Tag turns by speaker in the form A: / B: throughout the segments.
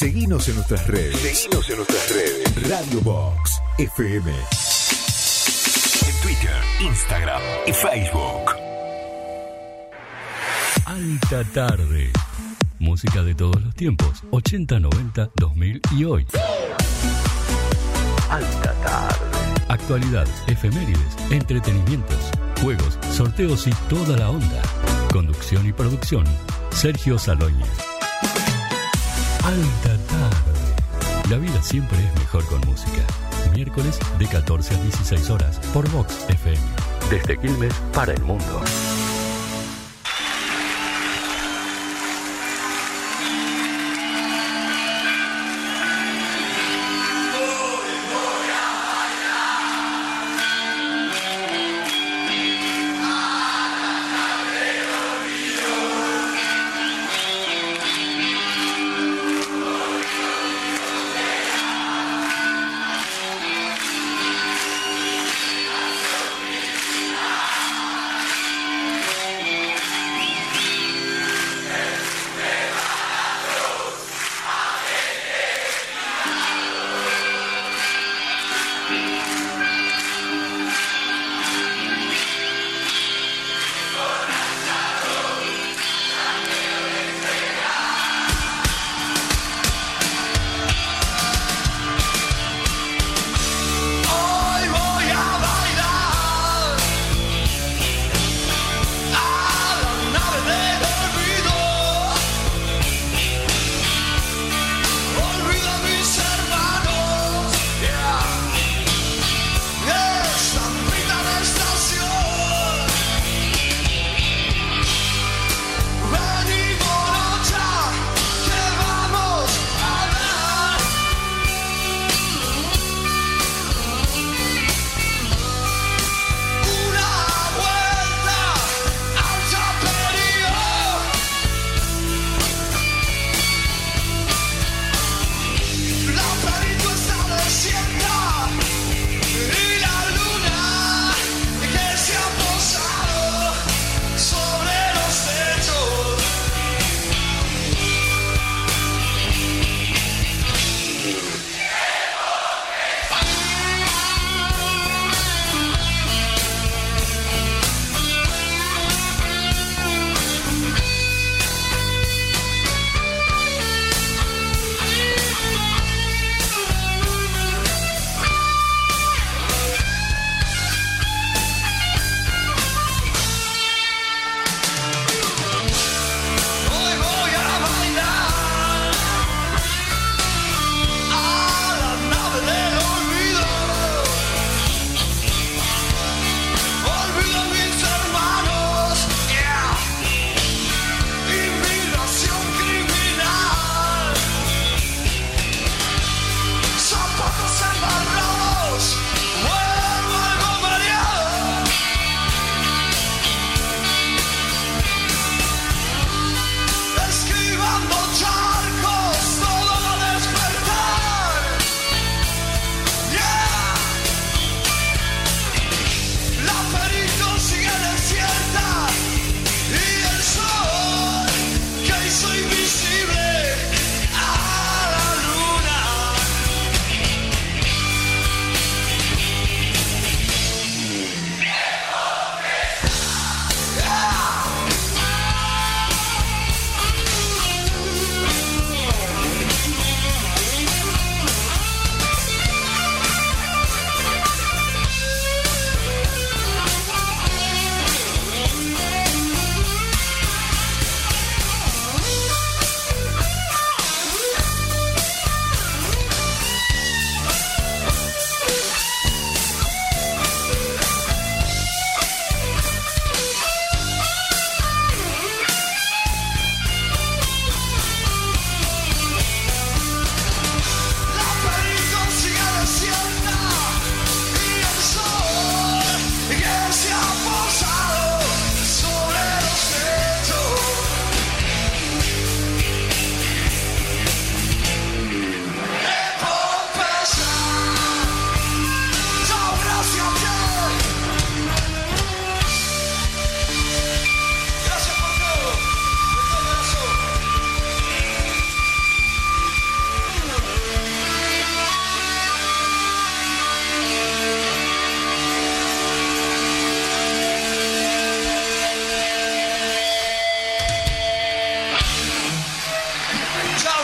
A: Seguinos en nuestras redes. Radio Box FM. En Twitter, Instagram y Facebook.
B: Alta tarde. Música de todos los tiempos. 80, 90, 2000 y hoy. Alta tarde. Actualidad, efemérides, entretenimientos, juegos, sorteos y toda la onda. Conducción y producción, Sergio Salóñez. Alta tarde. La vida siempre es mejor con música. Miércoles de 14 a 16 horas por Vox FM. Desde Quilmes para el mundo.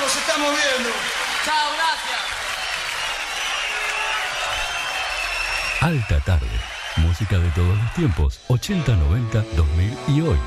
C: Nos estamos viendo.
D: Chao, gracias.
B: Alta tarde. Música de todos los tiempos. 80, 90, 2000 y hoy.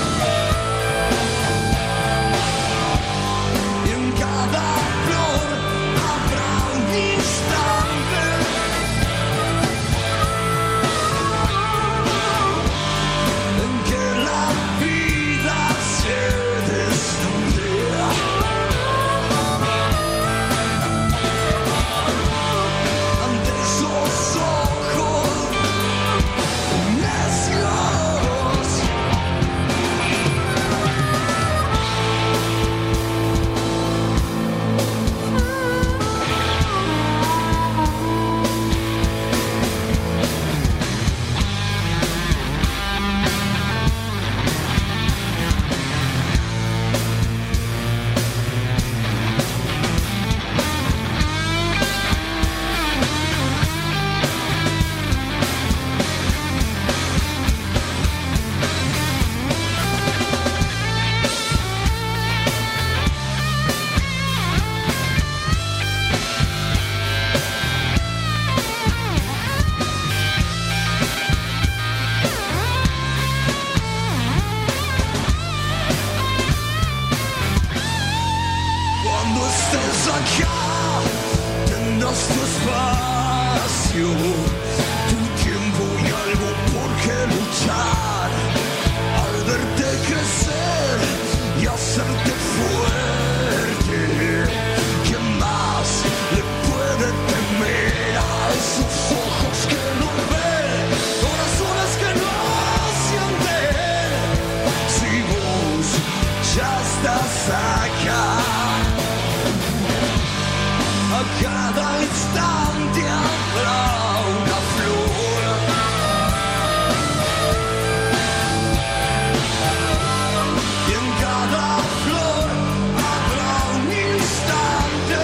E: Flor
C: Cuando estés acá, tendrás tu espacio, tu tiempo y algo por qué luchar. Al verte crecer y hacerte fuerte, ¿quién más le puede temer a esos ojos que no ven, corazones que no sienten? Si vos ya estás acá, a cada instante habrá una flor, y en cada flor habrá un instante.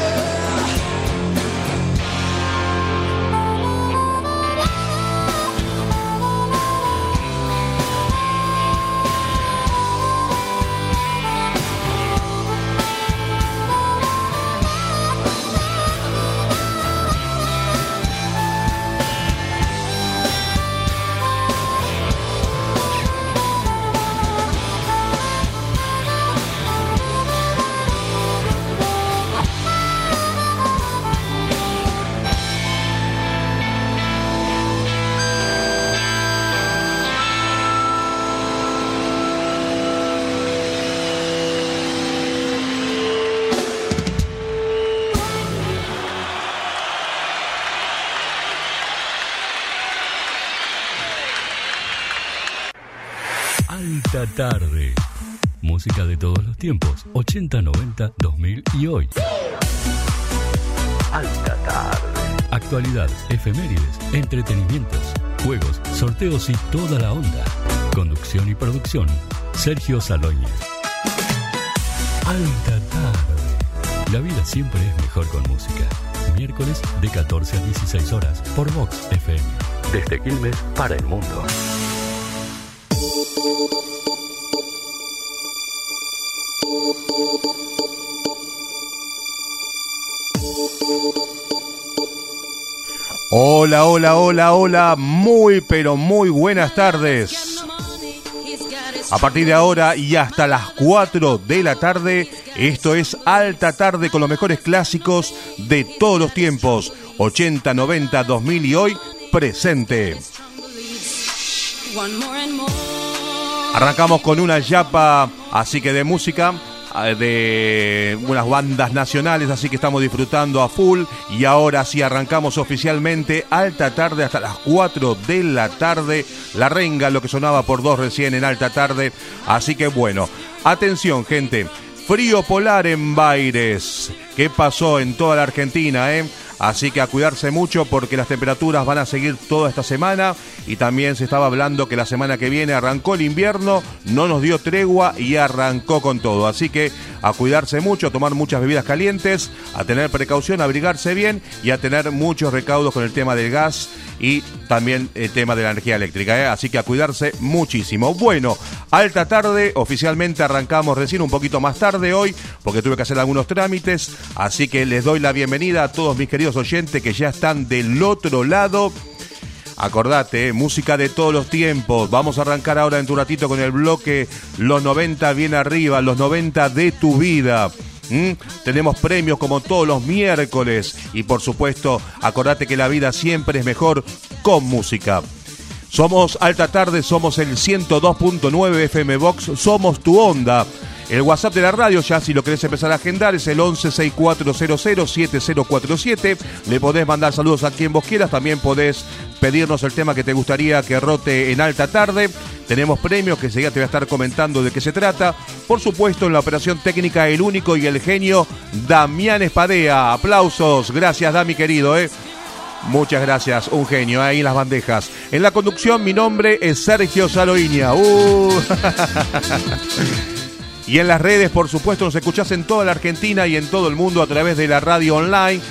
B: Alta Tarde. Música de todos los tiempos, 80, 90, 2000 y hoy. Alta Tarde. Actualidad, efemérides, entretenimientos, juegos, sorteos y toda la onda. Conducción y producción, Sergio Salóñez. Alta Tarde. La vida siempre es mejor con música. Miércoles de 14 a 16 horas por Vox FM. Desde Quilmes para el mundo.
D: Hola, hola, hola, hola, muy pero muy buenas tardes. A partir de ahora y hasta las 4 de la tarde, esto es Alta Tarde con los mejores clásicos de todos los tiempos, 80, 90, 2000 y hoy presente. Arrancamos con una yapa, así que de música, de unas bandas nacionales, así que estamos disfrutando a full. Y ahora sí arrancamos oficialmente Alta Tarde hasta las 4 de la tarde. La renga, lo que sonaba por 2 recién en Alta Tarde. Así que bueno, atención gente, frío polar en Baires. ¿Qué pasó en toda la Argentina, Así que a cuidarse mucho porque las temperaturas van a seguir toda esta semana. Y también se estaba hablando que la semana que viene arrancó el invierno, no nos dio tregua y arrancó con todo. Así que a cuidarse mucho, a tomar muchas bebidas calientes, a tener precaución, a abrigarse bien y a tener muchos recaudos con el tema del gas y también el tema de la energía eléctrica, Así que a cuidarse muchísimo. Bueno, Alta Tarde, oficialmente arrancamos recién un poquito más tarde hoy porque tuve que hacer algunos trámites. Así que les doy la bienvenida a todos mis queridos oyentes que ya están del otro lado. Acordate, música de todos los tiempos. Vamos a arrancar ahora en un ratito con el bloque Los 90 bien arriba, los 90 de tu vida. Tenemos premios como todos los miércoles. Y por supuesto, acordate que la vida siempre es mejor con música. Somos Alta Tarde, somos el 102.9 FM Vox, somos tu onda. El WhatsApp de la radio, ya si lo querés empezar a agendar, es el 1164007047. Le podés mandar saludos a quien vos quieras. También podés pedirnos el tema que te gustaría que rote en Alta Tarde. Tenemos premios que enseguida te voy a estar comentando de qué se trata. Por supuesto, en la operación técnica, el único y el genio, Damián Espadea. Aplausos. Gracias, Dami, querido, Muchas gracias, un genio ahí en las bandejas. En la conducción, mi nombre es Sergio Saloiña. Y en las redes, por supuesto, nos escuchás en toda la Argentina y en todo el mundo a través de la radio online,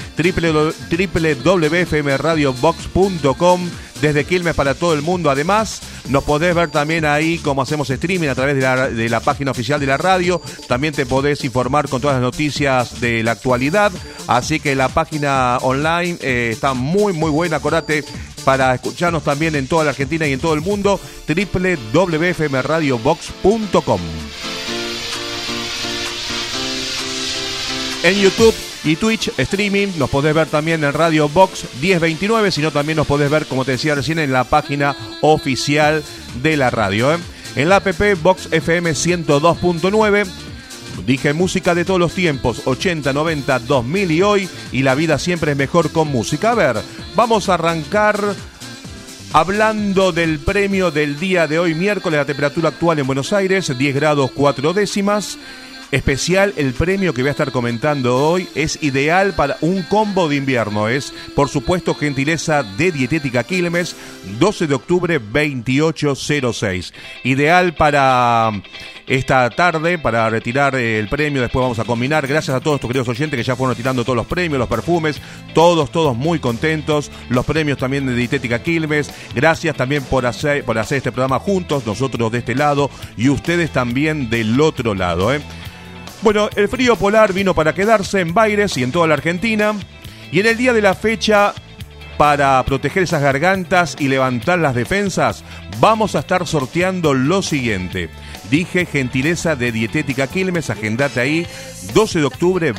D: www.fmradiobox.com, desde Quilmes para todo el mundo. Además, nos podés ver también ahí como hacemos streaming a través de la página oficial de la radio. También te podés informar con todas las noticias de la actualidad. Así que la página online está muy, muy buena. Acordate, para escucharnos también en toda la Argentina y en todo el mundo, www.fmradiobox.com. en YouTube y Twitch Streaming. Nos podés ver también en Radio Box 1029, sino también nos podés ver, como te decía recién, en la página oficial de la radio. En la app Box FM 102.9. Dije música de todos los tiempos, 80, 90, 2000 y hoy, y la vida siempre es mejor con música. A ver, vamos a arrancar hablando del premio del día de hoy, miércoles. La temperatura actual en Buenos Aires, 10 grados 4 décimas. Especial, el premio que voy a estar comentando hoy es ideal para un combo de invierno. Es, por supuesto, gentileza de Dietética Quilmes, 12 de octubre 2806. Ideal para esta tarde, para retirar el premio. Después vamos a combinar. Gracias a todos estos queridos oyentes que ya fueron retirando todos los premios, los perfumes. Todos muy contentos. Los premios también de Dietética Quilmes. Gracias también por hacer este programa juntos. Nosotros de este lado y ustedes también del otro lado, Bueno, el frío polar vino para quedarse en Baires y en toda la Argentina. Y en el día de la fecha, para proteger esas gargantas y levantar las defensas, vamos a estar sorteando lo siguiente. Dije gentileza de Dietética Quilmes, agendate ahí, 12 de octubre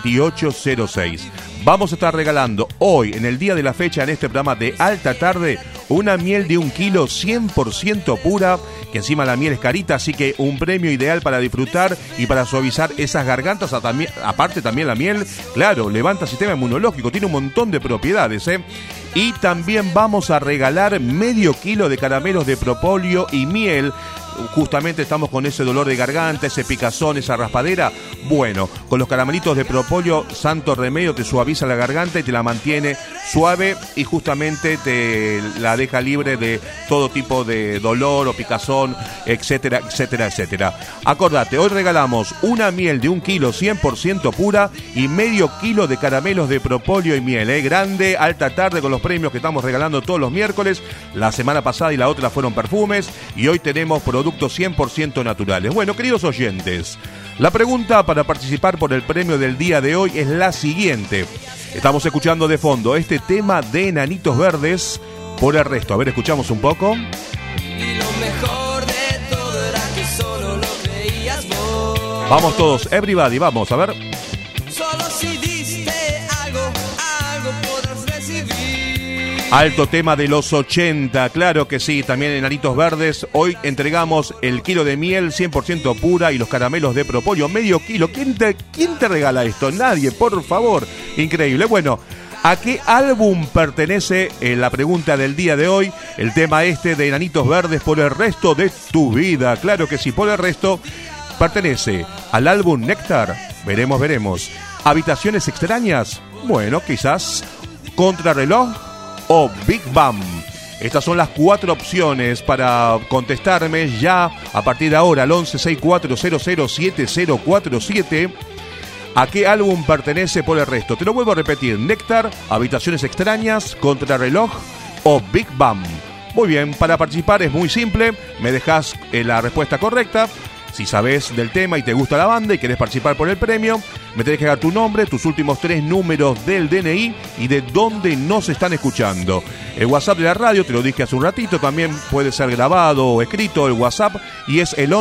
D: 2806. Vamos a estar regalando hoy, en el día de la fecha, en este programa de alta tarde, una miel de 1 kilo 100% pura, que encima la miel es carita, así que un premio ideal para disfrutar y para suavizar esas gargantas. Aparte también la miel, claro, levanta el sistema inmunológico, tiene un montón de propiedades, Y también vamos a regalar medio kilo de caramelos de propóleo y miel. Justamente estamos con ese dolor de garganta, ese picazón, esa raspadera. Bueno, con los caramelitos de propóleo, santo remedio, te suaviza la garganta y te la mantiene suave y justamente te la deja libre de todo tipo de dolor o picazón, etcétera, etcétera, etcétera. Acordate, hoy regalamos una miel de 1 kilo 100% pura y medio kilo de caramelos de propóleo y miel, Grande, alta tarde con los premios que estamos regalando todos los miércoles. La semana pasada y la otra fueron perfumes y hoy tenemos productos 100% naturales. Bueno, queridos oyentes, la pregunta para participar por el premio del día de hoy es la siguiente. Estamos escuchando de fondo este tema de Enanitos Verdes, Por el Resto. A ver, escuchamos un poco.
C: Y lo mejor de todo era que solo lo creías vos.
D: Vamos todos, everybody, vamos, a ver.
C: Solo si diste algo podrás recibir.
D: Alto tema de los 80, claro que sí, también en Enanitos Verdes. Hoy entregamos el kilo de miel 100% pura y los caramelos de propóleo, medio kilo. ¿Quién te regala esto? Nadie, por favor. Increíble. Bueno, ¿a qué álbum pertenece la pregunta del día de hoy? El tema de Enanitos Verdes, Por el Resto de tu Vida. Claro que sí, Por el Resto pertenece al álbum Néctar. Veremos. Habitaciones Extrañas. Bueno, quizás Contrarreloj o Big Bang. Estas son las 4 opciones para contestarme ya a partir de ahora al 1164007047. ¿A qué álbum pertenece Por el Resto? Te lo vuelvo a repetir: Néctar, Habitaciones Extrañas, Contrarreloj o Big Bang. Muy bien, para participar es muy simple. Me dejas la respuesta correcta. Si sabes del tema y te gusta la banda y querés participar por el premio, me tenés que dar tu nombre, tus últimos 3 números del DNI y de dónde nos están escuchando. El WhatsApp de la radio, te lo dije hace un ratito, también puede ser grabado o escrito el WhatsApp y es el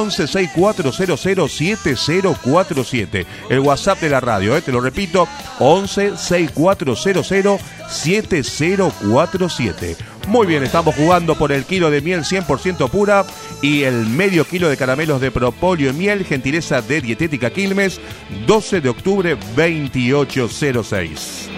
D: 1164007047. El WhatsApp de la radio, te lo repito, 1164007047. Muy bien, estamos jugando por el kilo de miel 100% pura y el medio kilo de caramelos de propóleo y miel, gentileza de Dietética Quilmes, 12 de octubre 2806.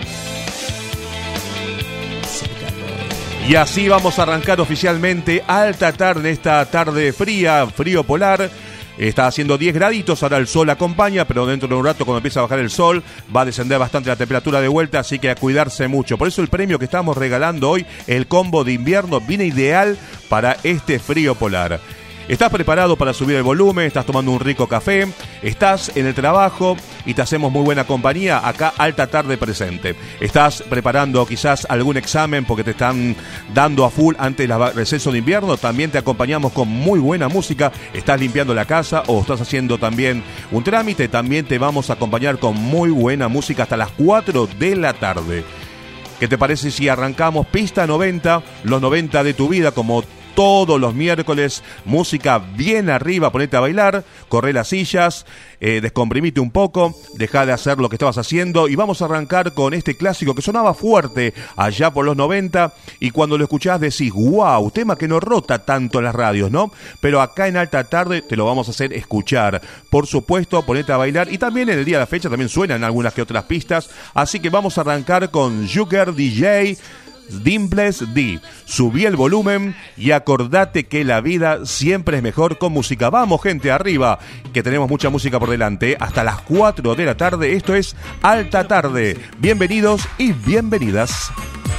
D: Y así vamos a arrancar oficialmente alta tarde, esta tarde fría, frío polar. Está haciendo 10 graditos, ahora el sol acompaña, pero dentro de un rato cuando empieza a bajar el sol va a descender bastante la temperatura de vuelta, así que a cuidarse mucho. Por eso el premio que estamos regalando hoy, el combo de invierno, viene ideal para este frío polar. ¿Estás preparado para subir el volumen? ¿Estás tomando un rico café? ¿Estás en el trabajo y te hacemos muy buena compañía? Acá alta tarde presente. ¿Estás preparando quizás algún examen porque te están dando a full antes del receso de invierno? También te acompañamos con muy buena música. ¿Estás limpiando la casa o estás haciendo también un trámite? También te vamos a acompañar con muy buena música hasta las 4 de la tarde. ¿Qué te parece si arrancamos pista 90, los 90 de tu vida, como todos los miércoles, música bien arriba, ponete a bailar, corre las sillas, descomprimite un poco, deja de hacer lo que estabas haciendo y vamos a arrancar con este clásico que sonaba fuerte allá por los 90 y cuando lo escuchás decís, wow, tema que no rota tanto en las radios, ¿no? Pero acá en Alta Tarde te lo vamos a hacer escuchar. Por supuesto, ponete a bailar y también en el día de la fecha también suenan algunas que otras pistas, así que vamos a arrancar con Joker DJ Dimples D. Subí el volumen y acordate que la vida siempre es mejor con música. Vamos, gente, arriba, que tenemos mucha música por delante. Hasta las 4 de la tarde. Esto es Alta Tarde. Bienvenidos y bienvenidas.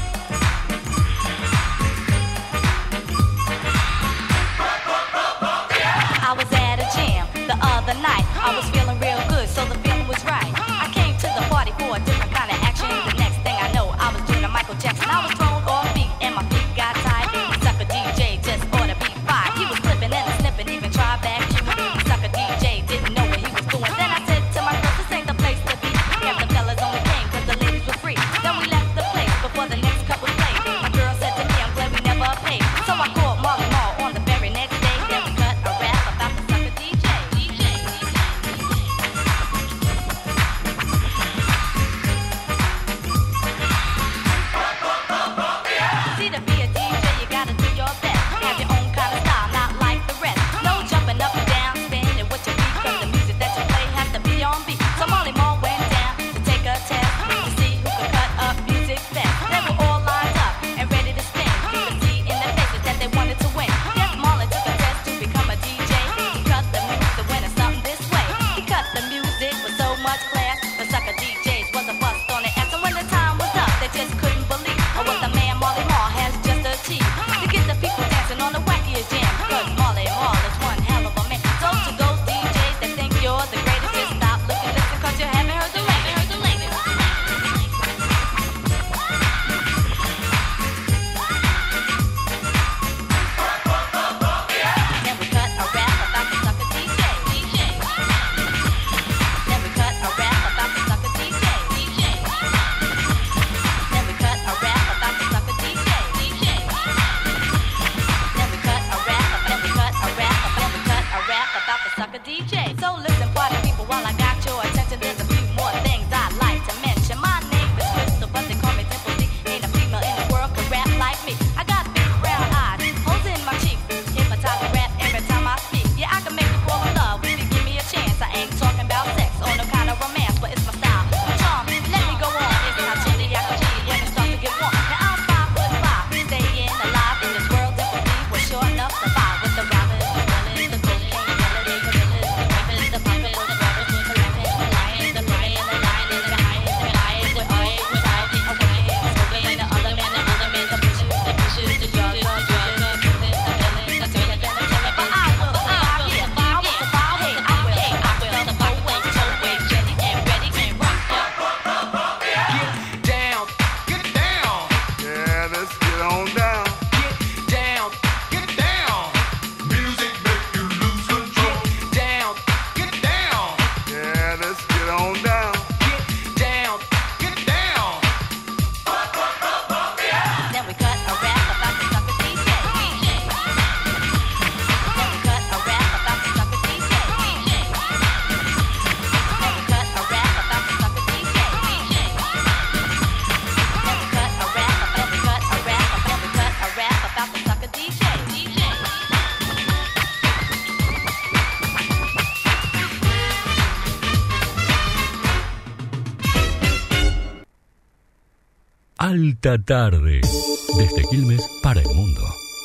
B: Alta Tarde, desde Quilmes para el mundo.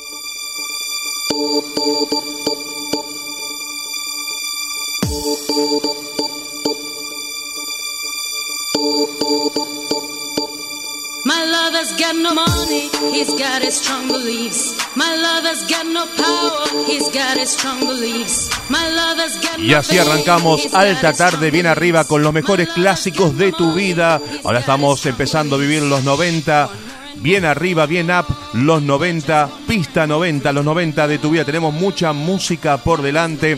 E: My lover's got no money, he's got his strong beliefs. My lover's got no power, he's got his strong beliefs. My lover's got no.
D: Y así arrancamos Alta Tarde bien arriba con los mejores clásicos de tu vida. Ahora estamos empezando a vivir los 90. Bien arriba, bien up, los 90, pista 90, los 90 de tu vida. Tenemos mucha música por delante.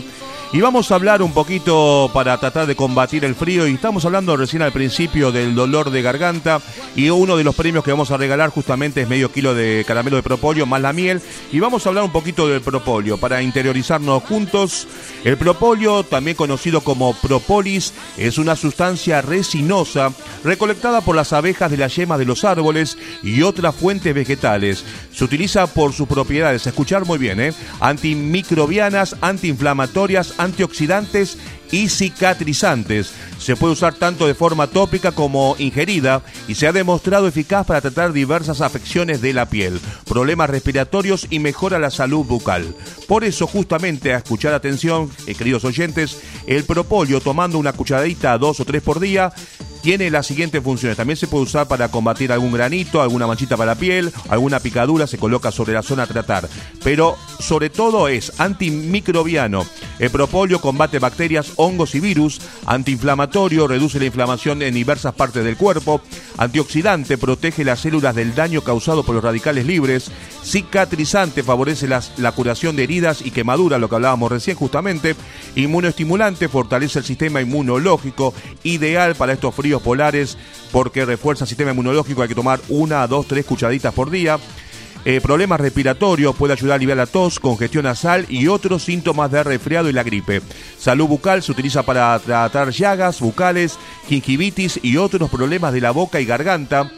D: Y vamos a hablar un poquito para tratar de combatir el frío. Y estamos hablando recién al principio del dolor de garganta. Y uno de los premios que vamos a regalar justamente es medio kilo de caramelo de propóleo más la miel. Y vamos a hablar un poquito del propóleo para interiorizarnos juntos. El propóleo, también conocido como propolis, es una sustancia resinosa recolectada por las abejas de las yemas de los árboles y otras fuentes vegetales. Se utiliza por sus propiedades, escuchar muy bien, antimicrobianas, antiinflamatorias, antioxidantes y cicatrizantes. Se puede usar tanto de forma tópica como ingerida y se ha demostrado eficaz para tratar diversas afecciones de la piel, problemas respiratorios y mejora la salud bucal. Por eso, justamente, a escuchar atención, queridos oyentes, el propóleo, tomando una cucharadita 2 o 3 por día, tiene las siguientes funciones. También se puede usar para combatir algún granito, alguna manchita para la piel, alguna picadura, se coloca sobre la zona a tratar. Pero sobre todo es antimicrobiano. El propóleo combate bacterias, hongos y virus, antiinflamatorio, reduce la inflamación en diversas partes del cuerpo, antioxidante, protege las células del daño causado por los radicales libres, cicatrizante, favorece la curación de heridas y quemaduras, lo que hablábamos recién justamente, inmunoestimulante, fortalece el sistema inmunológico, ideal para estos fríos polares porque refuerza el sistema inmunológico. Hay que tomar 1, 2, 3 cucharaditas por día. Problemas respiratorios, puede ayudar a aliviar la tos, congestión nasal y otros síntomas de resfriado y la gripe. Salud bucal, se utiliza para tratar llagas bucales, gingivitis y otros problemas de la boca y garganta.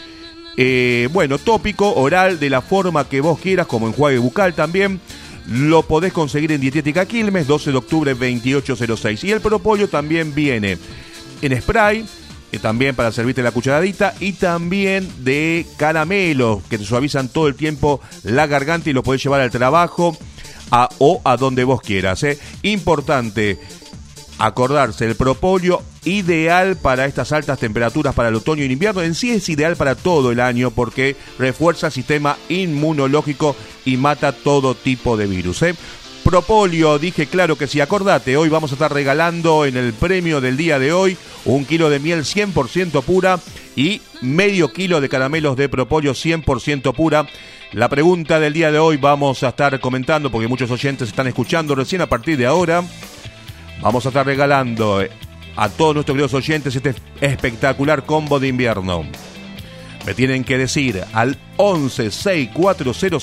D: Tópico, oral, de la forma que vos quieras, como enjuague bucal también. Lo podés conseguir en Dietética Quilmes, 12 de octubre 2806. Y el propóleo también viene en spray, también para servirte la cucharadita, y también de caramelo, que te suavizan todo el tiempo la garganta y lo podés llevar al trabajo o a donde vos quieras. Importante acordarse, el propóleo ideal para estas altas temperaturas para el otoño y el invierno. En sí es ideal para todo el año porque refuerza el sistema inmunológico y mata todo tipo de virus. Propóleo, dije, claro que sí. Acordate, hoy vamos a estar regalando en el premio del día de hoy 1 kilo de miel 100% pura y medio kilo de caramelos de propóleo 100% pura. La pregunta del día de hoy vamos a estar comentando porque muchos oyentes están escuchando recién a partir de ahora. Vamos a estar regalando a todos nuestros queridos oyentes este espectacular combo de invierno. Me tienen que decir al 11 6400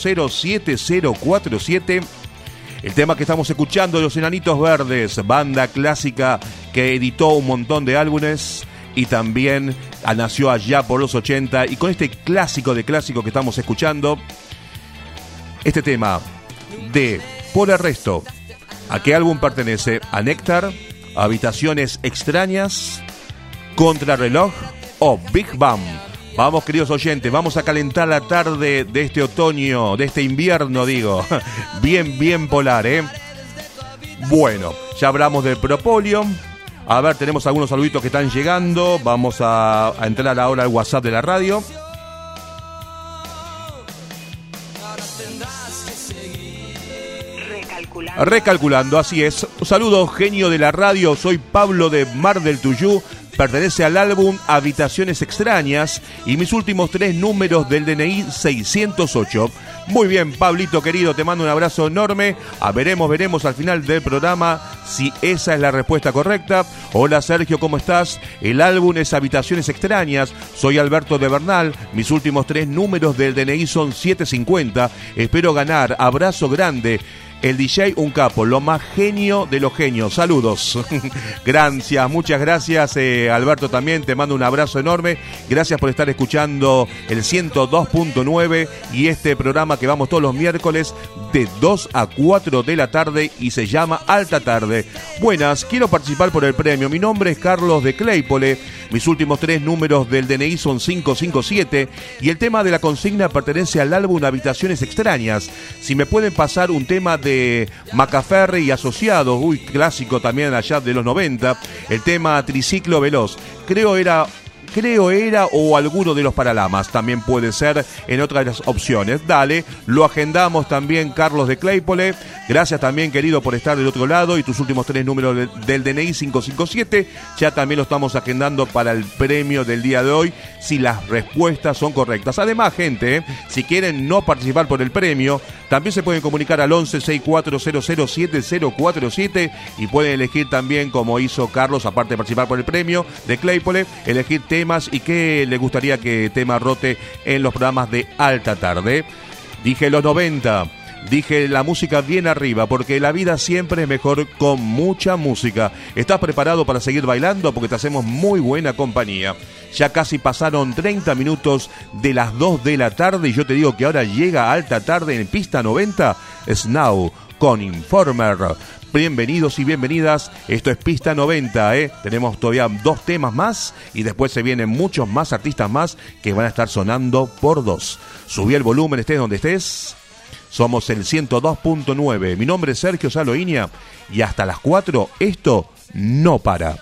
D: 7047 el tema que estamos escuchando de Los Enanitos Verdes, banda clásica que editó un montón de álbumes y también nació allá por los 80. Y con este clásico de clásico que estamos escuchando, este tema de Por el Resto, ¿a qué álbum pertenece? ¿A Néctar? ¿A Habitaciones Extrañas? ¿Contrarreloj? ¿O Big Bang? Vamos, queridos oyentes, vamos a calentar la tarde de este otoño, de este invierno, digo. Bien polar, Bueno, ya hablamos del propóleo. A ver, tenemos algunos saluditos que están llegando. Vamos a entrar ahora al WhatsApp de la radio. Recalculando, así es. Saludos, genio de la radio. Soy Pablo de Mar del Tuyú. Pertenece al álbum Habitaciones Extrañas y mis últimos 3 números del DNI 608. Muy bien, Pablito querido, te mando un abrazo enorme. Veremos al final del programa si esa es la respuesta correcta. Hola Sergio, ¿cómo estás? El álbum es Habitaciones Extrañas. Soy Alberto de Bernal. Mis últimos 3 números del DNI son 750. Espero ganar. Abrazo grande. El DJ, un capo, lo más genio de los genios. Saludos. Gracias, muchas gracias, Alberto, también te mando un abrazo enorme. Gracias por estar escuchando el 102.9 y este programa que vamos todos los miércoles de 2 a 4 de la tarde y se llama Alta Tarde. Buenas, quiero participar por el premio. Mi nombre es Carlos de Claypole. Mis últimos 3 números del DNI son 557 y el tema de la consigna pertenece al álbum Habitaciones Extrañas. Si me pueden pasar un tema de Macaferri y Asociados, clásico también allá de los 90, el tema Triciclo Veloz. Creo era creo era, o alguno de los Paralamas, también puede ser en otras de las opciones. Dale, lo agendamos también, Carlos de Claypole. Gracias también, querido, por estar del otro lado, y tus últimos 3 números del DNI 557, ya también lo estamos agendando para el premio del día de hoy, si las respuestas son correctas. Además, gente, si quieren no participar por el premio, también se pueden comunicar al 1164007047 y pueden elegir también, como hizo Carlos, aparte de participar por el premio de Claypole, elegir temas y qué le gustaría que tema rote en los programas de Alta Tarde. Dije los 90, dije la música bien arriba, porque la vida siempre es mejor con mucha música. ¿Estás preparado para seguir bailando? Porque te hacemos muy buena compañía. Ya casi pasaron 30 minutos de las 2 de la tarde y yo te digo que ahora llega Alta Tarde en Pista 90, Snow con Informer. Bienvenidos y bienvenidas, esto es Pista 90, tenemos todavía 2 temas más y después se vienen muchos más artistas más que van a estar sonando por 2. Subí el volumen, estés donde estés. Somos el 102.9. Mi nombre es Sergio Saloinia y hasta las 4 esto no para.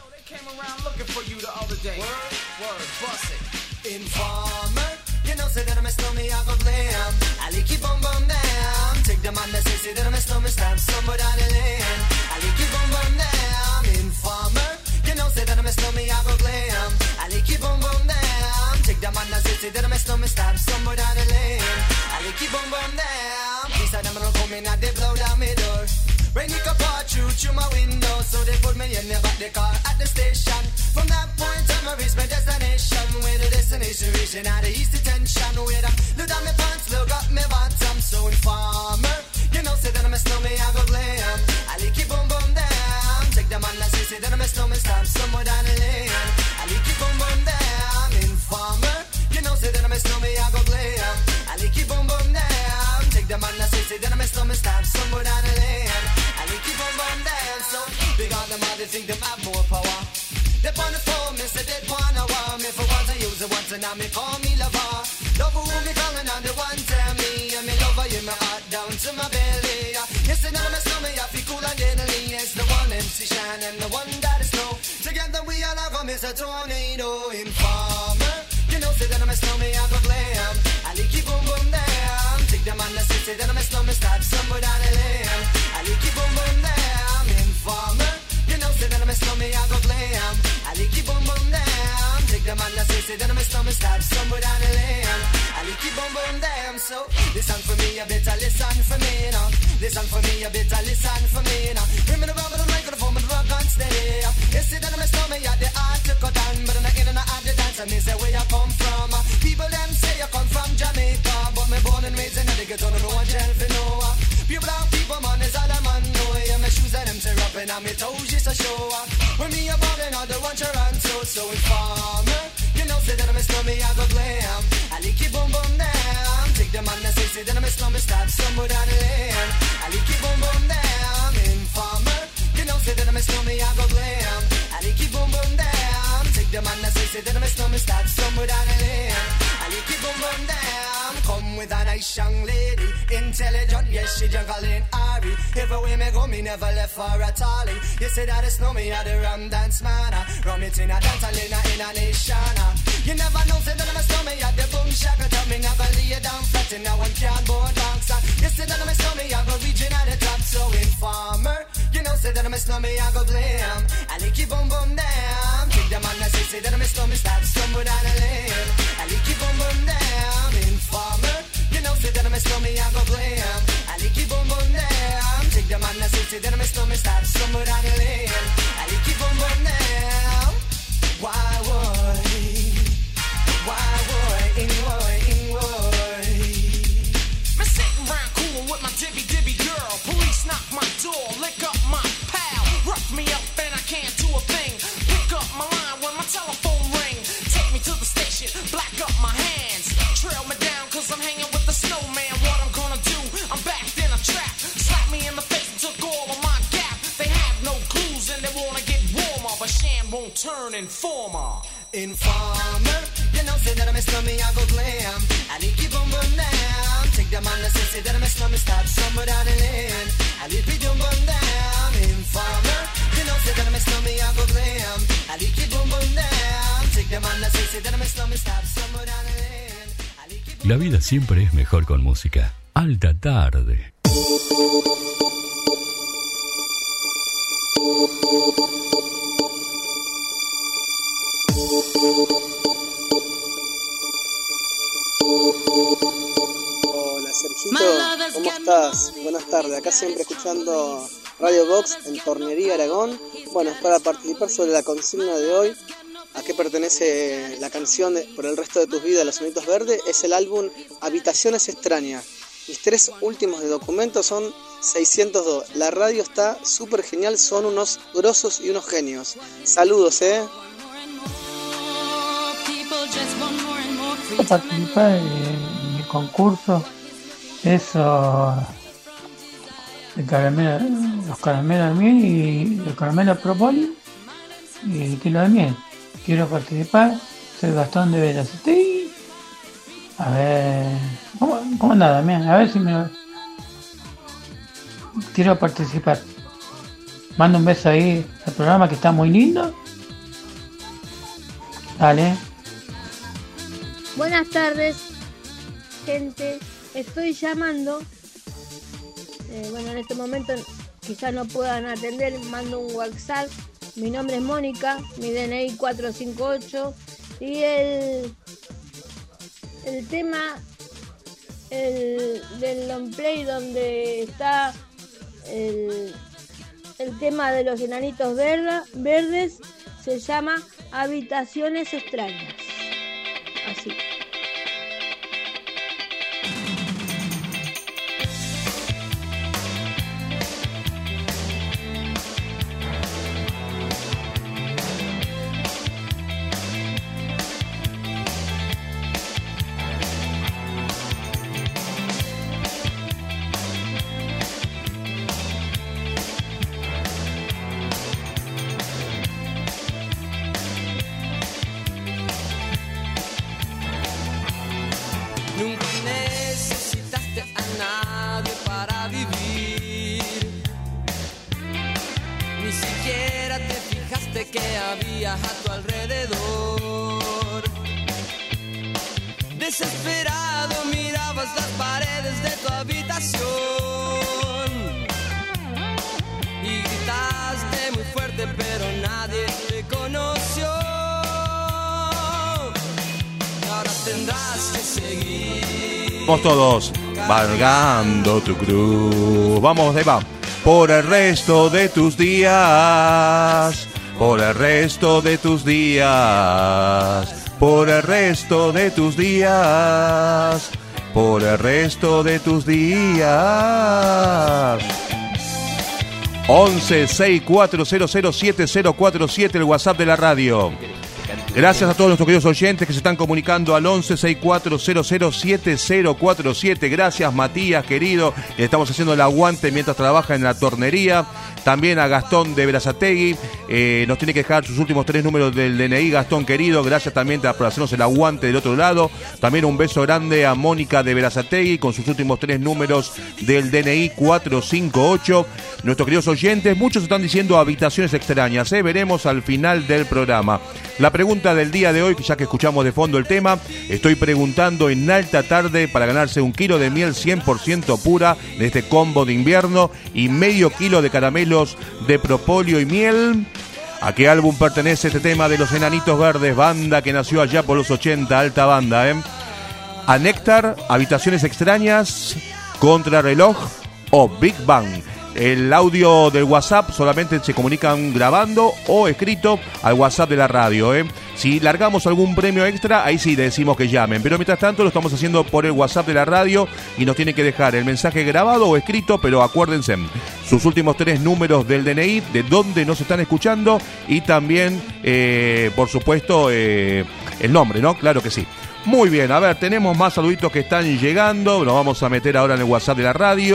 F: Rain it can pour through my window, so they put me in the back the car at the station. From that point on, I reached my destination. Where the destination region out of east detention. Where I look down my pants, look up my bottom. So Informer, you know, say that I'm a snowman, I go glam. I like it boom boom down. Take the man that say that I'm a snowman, stop somewhere down the lane. I like it boom boom down. Informer, you know, say that I'm a snowman, I go glam. I like it boom boom down. Take the man that say that I'm a snowman, stop somewhere down the lane. Keep on run down, so big on them, they think they have more power. They on the phone, me say they wanna war. Me for once I use it once and now me call me lover. Love who me calling on the one tell me. And me lover in my heart down to my belly. Yes, and I'm a stomach, I feel cool and deadly. It's the one MC Shine and the one that is snow. Together we all have a miss a tornado. Informer, you know, say that I'm a stomach, I go glam. I like keep boom boom down. Take the man that say that I'm a stomach, stop somewhere down the lane. I like keep boom boom down. Informer, you know, say that I'm a stomach, I go glam. I like keep boom boom down. Take the man that say that I'm a stomach, stop somewhere down the lane. I like keep boom boom down. So listen for me, you better listen for me now. Listen for me, you better listen for me now. Bring me the rubber, the microphone, but the rock on steady. You see that I'm a stomach, yeah, the art to cut down, but I'm not in and out the dance. And me say where you come from. People them say you come from Jamaica, but me born and raised in the ghetto, no one tell for no. Pure brown people, man, is all a man know. Yeah, my shoes and them tear up and on me toes just a show. When me a ballin' on the one Toronto, so Informer, you know, say that I'm a slummy, I go glam. I like it boom boom down. Take the man that say that I'm a slummy, stop somewhere down the lane. I like it boom boom down. Informer, you know, say that I'm a slummy, I go glam. I like it boom boom down. Take the man that say that I'm a slummy, stop somewhere down the lane. I like it boom boom down. Come with a nice young lady, intelligent, yes, she juggling Ari. Everywhere me go, me never left for a tally. You say that it's no me, I the rum dance man. Rum it in a dance, I in a nation. You never know, say that I'm a snowman, I the boom shaka. Tell me never lay down flat in a one cardboard box. You say that I'm a snowman, I go reaching at the top. So Informer, you know, say that I'm a snowman, I go glam. I like it boom boom down. Take the man that say that I'm a snowman, stop somewhere down the lane. I like it boom boom down. Informer, you know, say that I'm a snowman, I go glam. I like it boom boom down. Take the man that say that I'm a snowman, stop somewhere down the lane. I like it boom boom down. Why would
G: Me sitting round coolin' with my dibby girl. Police knock my door, lick up my pal. Rough me up and I can't do a thing. Pick up my line when my telephone ring. Take me to the station, black up my hands. Trail me down cause I'm hanging with the snowman. What I'm gonna do, I'm backed in a trap. Slap me in the face and took all of my gap. They have no clues and they wanna get warmer, but Shan won't turn informer.
F: Informer, you know, say that I'm a slummy, I go glam. I like it boom boom down. Take the man that say that I'm a slummy, stop somewhere down the lane. I like it boom boom down. Informer, You know, say that I'm a slummy, I go glam. I like it boom boom down. Take them on the say that I'm a slummy, stop somewhere down the lane.
B: La vida siempre es mejor con música. Alta tarde.
H: Hola Sergito, ¿cómo estás? Buenas tardes, acá siempre escuchando Radio Box en Tornería Aragón. Bueno, es para participar sobre la consigna de hoy. ¿A qué pertenece la canción Por el resto de tus vidas, Los Enanitos Verdes? Es el álbum Habitaciones Extrañas. Mis 3 últimos de documentos son 602. La radio está súper genial, son unos grosos y unos genios. Saludos,
I: Participar en el concurso eso de caramelo, los caramelos de miel y el caramelo propoli y el kilo de miel. Quiero participar, soy Gastón de Velocity. A ver, ¿cómo anda Damián? A ver si me quiero participar. Mando un beso ahí al programa que está muy lindo. Dale.
J: Buenas tardes, gente. Estoy llamando. En este momento quizás no puedan atender. Mando un WhatsApp. Mi nombre es Mónica. Mi DNI 458. Y el tema del long play donde está el tema de los enanitos verdes se llama Habitaciones Extrañas. Así.
C: Nunca necesitaste a nadie para vivir. Ni siquiera te fijaste que había a tu alrededor. Desesperado mirabas las paredes de tu habitación y gritaste muy fuerte, pero nadie te conoció. Ahora tendrás que seguir.
D: Vamos todos, valgando tu cruz. Vamos, Eva. Por el resto de tus días, por el resto de tus días, por el resto de tus días, por el resto de tus días. 11 6400 7047, el WhatsApp de la radio. Gracias a todos nuestros queridos oyentes que se están comunicando al 11 6400 7047. Gracias, Matías, querido. Le estamos haciendo el aguante mientras trabaja en la tornería. También a Gastón de Berazategui. Nos tiene que dejar sus últimos 3 números del DNI, Gastón, querido. Gracias también por hacernos el aguante del otro lado. También un beso grande a Mónica de Berazategui con sus últimos 3 números del DNI 458. Nuestros queridos oyentes, muchos están diciendo habitaciones extrañas. Veremos al final del programa. La pregunta del día de hoy, ya que escuchamos de fondo el tema, estoy preguntando en alta tarde para ganarse 1 kilo de miel 100% pura de este combo de invierno y medio kilo de caramelos de propóleo y miel. ¿A qué álbum pertenece este tema de los Enanitos Verdes? Banda que nació allá por los 80, alta banda, ¿A Néctar, Habitaciones Extrañas, Contrarreloj o Big Bang? El audio del WhatsApp solamente se comunican grabando o escrito al WhatsApp de la radio, Si largamos algún premio extra, ahí sí decimos que llamen. Pero mientras tanto lo estamos haciendo por el WhatsApp de la radio y nos tienen que dejar el mensaje grabado o escrito, pero acuérdense, sus últimos 3 números del DNI, de dónde nos están escuchando y también, por supuesto, el nombre, ¿no? Claro que sí. Muy bien, a ver, tenemos más saluditos que están llegando. Nos vamos a meter ahora en el WhatsApp de la radio.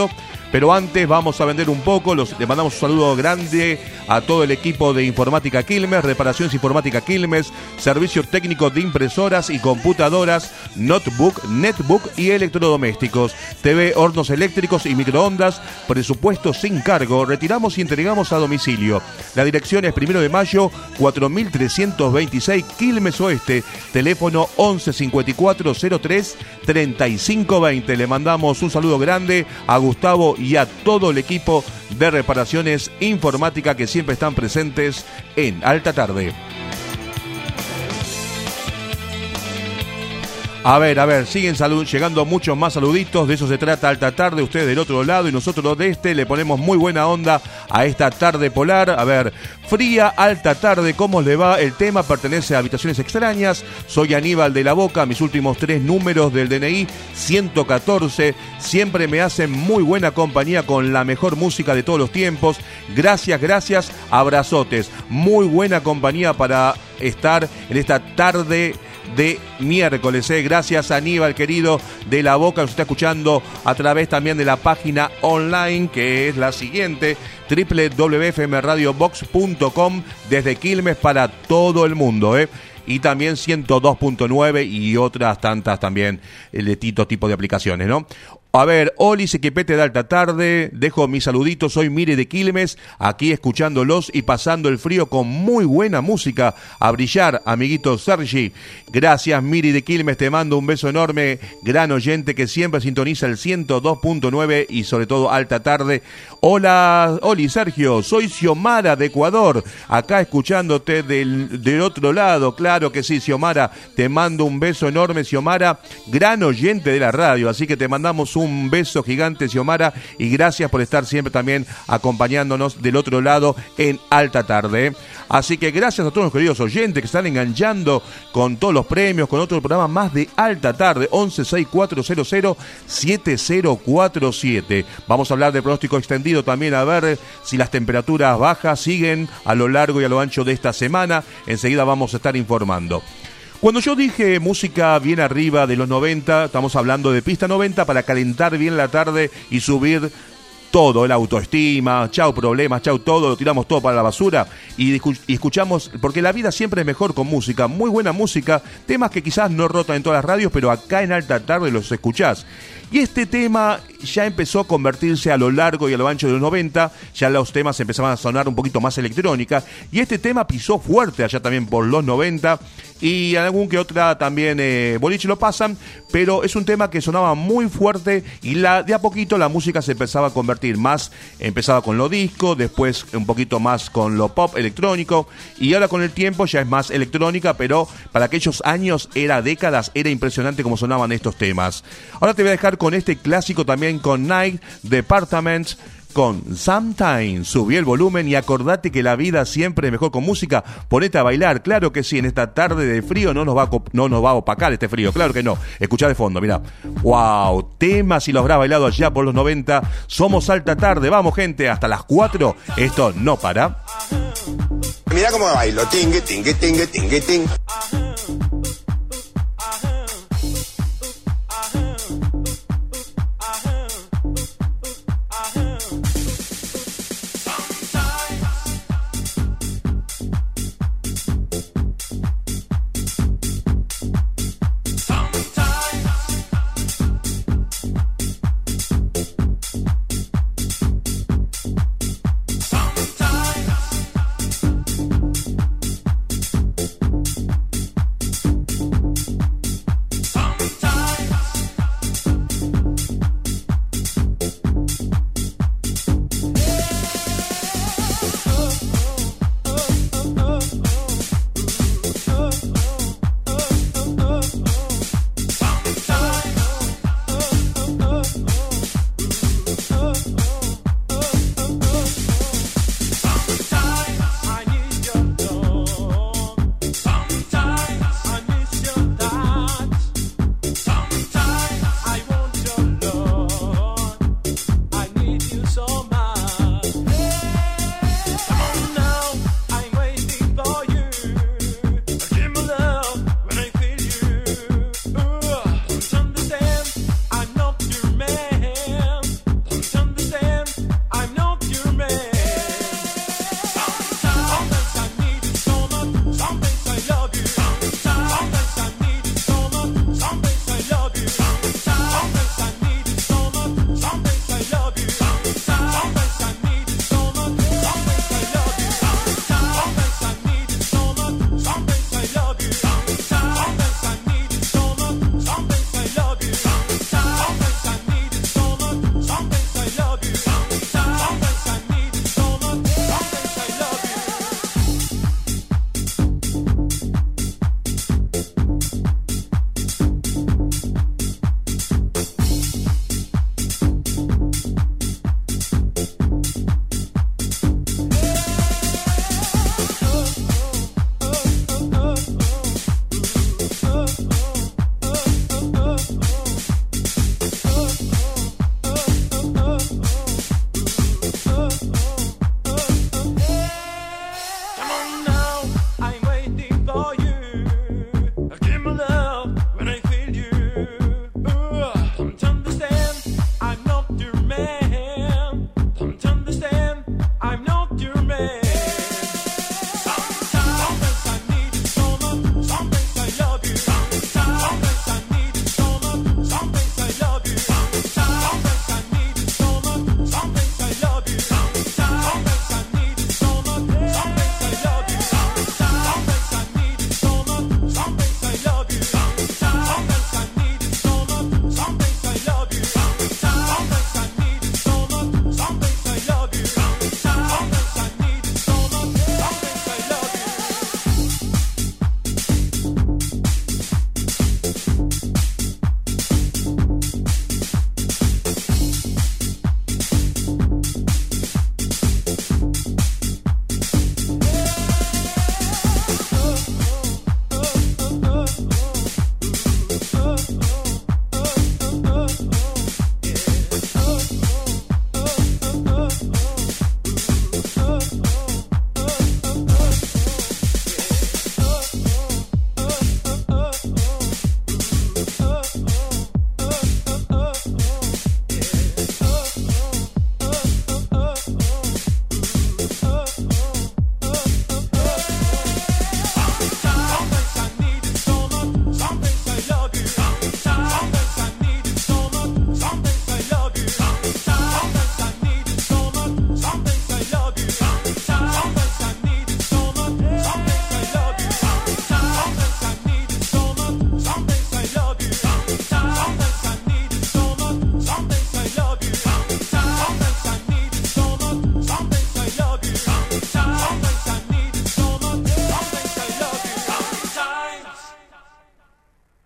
D: Pero antes vamos a vender un poco. Le mandamos un saludo grande a todo el equipo de Informática Quilmes, Reparaciones Informática Quilmes, Servicio Técnico de Impresoras y Computadoras, Notebook, Netbook y Electrodomésticos, TV, hornos eléctricos y microondas, presupuesto sin cargo, retiramos y entregamos a domicilio. La dirección es 1 de Mayo, 4326, Quilmes Oeste, teléfono 11 54 03 35 20. Le mandamos un saludo grande a Gustavo y a todo el equipo de Reparaciones Informática que siempre están presentes en Alta Tarde. A ver, siguen llegando muchos más saluditos, de eso se trata Alta Tarde, ustedes del otro lado y nosotros de este, le ponemos muy buena onda a esta tarde polar. A ver, fría, alta tarde, ¿cómo le va? El tema pertenece a Habitaciones Extrañas, soy Aníbal de la Boca, mis últimos 3 números del DNI, 114, siempre me hacen muy buena compañía con la mejor música de todos los tiempos, gracias, abrazotes, muy buena compañía para estar en esta tarde de miércoles, Gracias Aníbal querido de la Boca, nos está escuchando a través también de la página online que es la siguiente, www.fmradiobox.com, desde Quilmes para todo el mundo, y también 102.9 y otras tantas también de tipo de aplicaciones, ¿no? A ver, Oli Sequipete de Alta Tarde, dejo mis saluditos, soy Mire de Quilmes, aquí escuchándolos y pasando el frío con muy buena música, a brillar, amiguito Sergi. Gracias Miri de Quilmes, te mando un beso enorme, gran oyente que siempre sintoniza el 102.9 y sobre todo Alta Tarde. Hola, Oli Sergio, soy Xiomara de Ecuador, acá escuchándote del otro lado, claro que sí, Xiomara, te mando un beso enorme, Xiomara, gran oyente de la radio, así que te mandamos un beso gigante, Xiomara, y gracias por estar siempre también acompañándonos del otro lado en Alta Tarde. Así que gracias a todos los queridos oyentes que están enganchando con todos los premios, con otro programa más de Alta Tarde, 1164007047. Vamos a hablar de pronóstico extendido también, a ver si las temperaturas bajas siguen a lo largo y a lo ancho de esta semana. Enseguida vamos a estar informando. Cuando yo dije música bien arriba de los 90, estamos hablando de pista 90 para calentar bien la tarde y subir todo, la autoestima, chau problemas, chau todo, lo tiramos todo para la basura y escuchamos, porque la vida siempre es mejor con música, muy buena música, temas que quizás no rotan en todas las radios, pero acá en Alta Tarde los escuchás. Y este tema ya empezó a convertirse a lo largo y a lo ancho de los 90, ya los temas empezaban a sonar un poquito más electrónica, y este tema pisó fuerte allá también por los 90, y algún que otra también boliche lo pasan, pero es un tema que sonaba muy fuerte y de a poquito la música se empezaba a convertir más, empezaba con lo disco, después un poquito más con lo pop electrónico, y ahora con el tiempo ya es más electrónica, pero para aquellos años, décadas, era impresionante cómo sonaban estos temas. Ahora te voy a dejar con este clásico también con Night Departments, con Sometimes. Subí el volumen y acordate que la vida siempre es mejor con música. Ponete a bailar, claro que sí, en esta tarde de frío no nos va a opacar este frío, claro que no. Escuchá de fondo, mirá. Wow, temas si lo habrás bailado allá por los 90. Somos Alta Tarde, vamos gente, hasta las 4. Esto no para.
K: Mirá cómo bailo, tingue, tingue, tingue, tingue, tingue.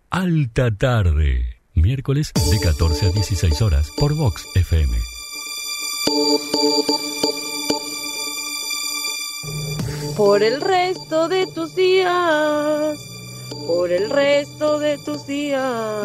B: Alta Tarde, miércoles de 14 a 16 horas por Vox FM.
L: Por el resto de tus días, por el resto de tus días.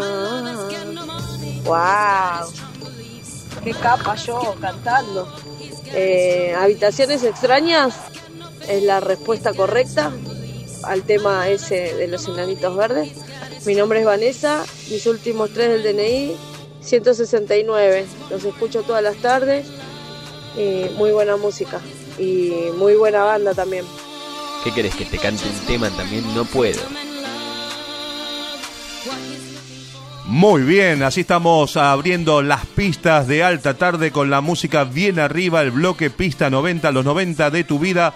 L: ¡Wow! ¡Qué capa yo cantando! Habitaciones extrañas es la respuesta correcta al tema ese de los enanitos verdes. Mi nombre es Vanessa, mis últimos 3 del DNI, 169. Los escucho todas las tardes. Muy buena música y muy buena banda también.
M: ¿Qué querés, que te cante un tema también? No puedo.
D: Muy bien, así estamos abriendo las pistas de Alta Tarde con la música bien arriba, el bloque Pista 90, los 90 de tu vida,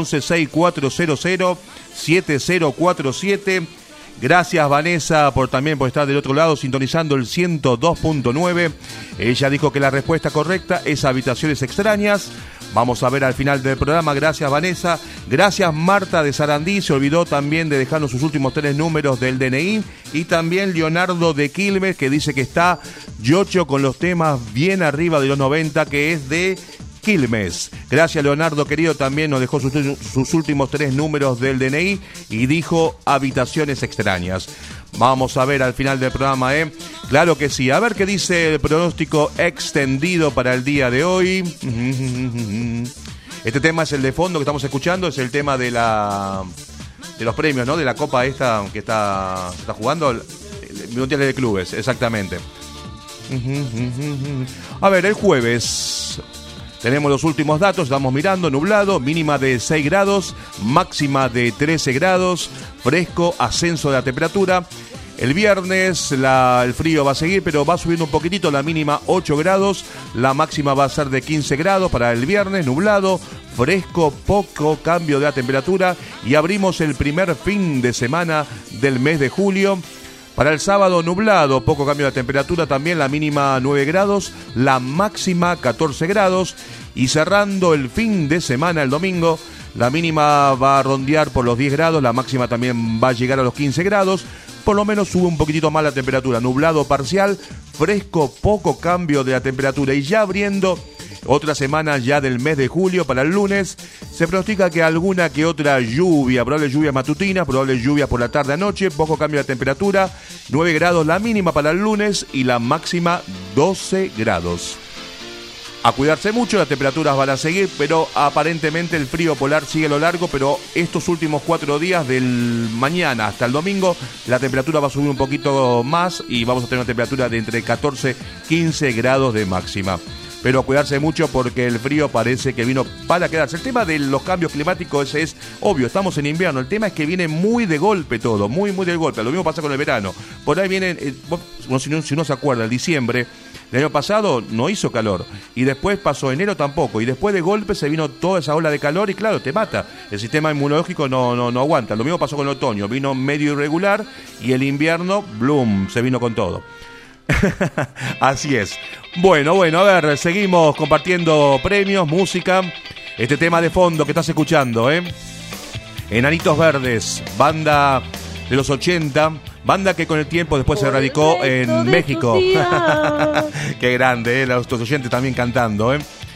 D: 1164007047. Gracias, Vanessa, por estar del otro lado sintonizando el 102.9. Ella dijo que la respuesta correcta es Habitaciones Extrañas. Vamos a ver al final del programa. Gracias, Vanessa. Gracias, Marta de Sarandí. Se olvidó también de dejarnos sus últimos 3 números del DNI. Y también Leonardo de Quilmes, que dice que está yocho con los temas bien arriba de los 90, que es de Quilmes. Gracias, Leonardo, querido. También nos dejó sus últimos 3 números del DNI y dijo Habitaciones Extrañas. Vamos a ver al final del programa, ¿eh? Claro que sí. A ver qué dice el pronóstico extendido para el día de hoy. Este tema es el de fondo que estamos escuchando, es el tema de los premios, ¿no? De la copa esta que está jugando, el Mundial de Clubes, exactamente. A ver, el jueves tenemos los últimos datos, estamos mirando, nublado, mínima de 6 grados, máxima de 13 grados, fresco, ascenso de la temperatura. El viernes el frío va a seguir, pero va subiendo un poquitito, la mínima 8 grados, la máxima va a ser de 15 grados para el viernes, nublado, fresco, poco cambio de la temperatura y abrimos el primer fin de semana del mes de julio. Para el sábado, nublado, poco cambio de temperatura, también la mínima 9 grados, la máxima 14 grados. Y cerrando el fin de semana, el domingo, la mínima va a rondear por los 10 grados, la máxima también va a llegar a los 15 grados. Por lo menos sube un poquitito más la temperatura, nublado parcial, fresco, poco cambio de la temperatura. Y ya abriendo otra semana ya del mes de julio, para el lunes, se pronostica que alguna que otra lluvia, probable lluvia matutina, probable lluvia por la tarde a noche, poco cambio de temperatura, 9 grados la mínima para el lunes y la máxima 12 grados. A cuidarse mucho, las temperaturas van a seguir, pero aparentemente el frío polar sigue a lo largo, pero estos últimos 4 días, del mañana hasta el domingo, la temperatura va a subir un poquito más y vamos a tener una temperatura de entre 14 y 15 grados de máxima. Pero a cuidarse mucho porque el frío parece que vino para quedarse. El tema de los cambios climáticos es obvio, estamos en invierno. El tema es que viene muy de golpe todo, muy de golpe. Lo mismo pasa con el verano. Por ahí viene, si uno se acuerda, el diciembre del año pasado no hizo calor. Y después pasó enero tampoco. Y después de golpe se vino toda esa ola de calor y claro, te mata. El sistema inmunológico no aguanta. Lo mismo pasó con el otoño. Vino medio irregular y el invierno, ¡blum!, se vino con todo. Así es. Bueno, a ver, seguimos compartiendo premios, música. Este tema de fondo que estás escuchando, Enanitos Verdes, banda de los 80, banda que con el tiempo después se radicó en México. Qué grande, los oyentes también cantando,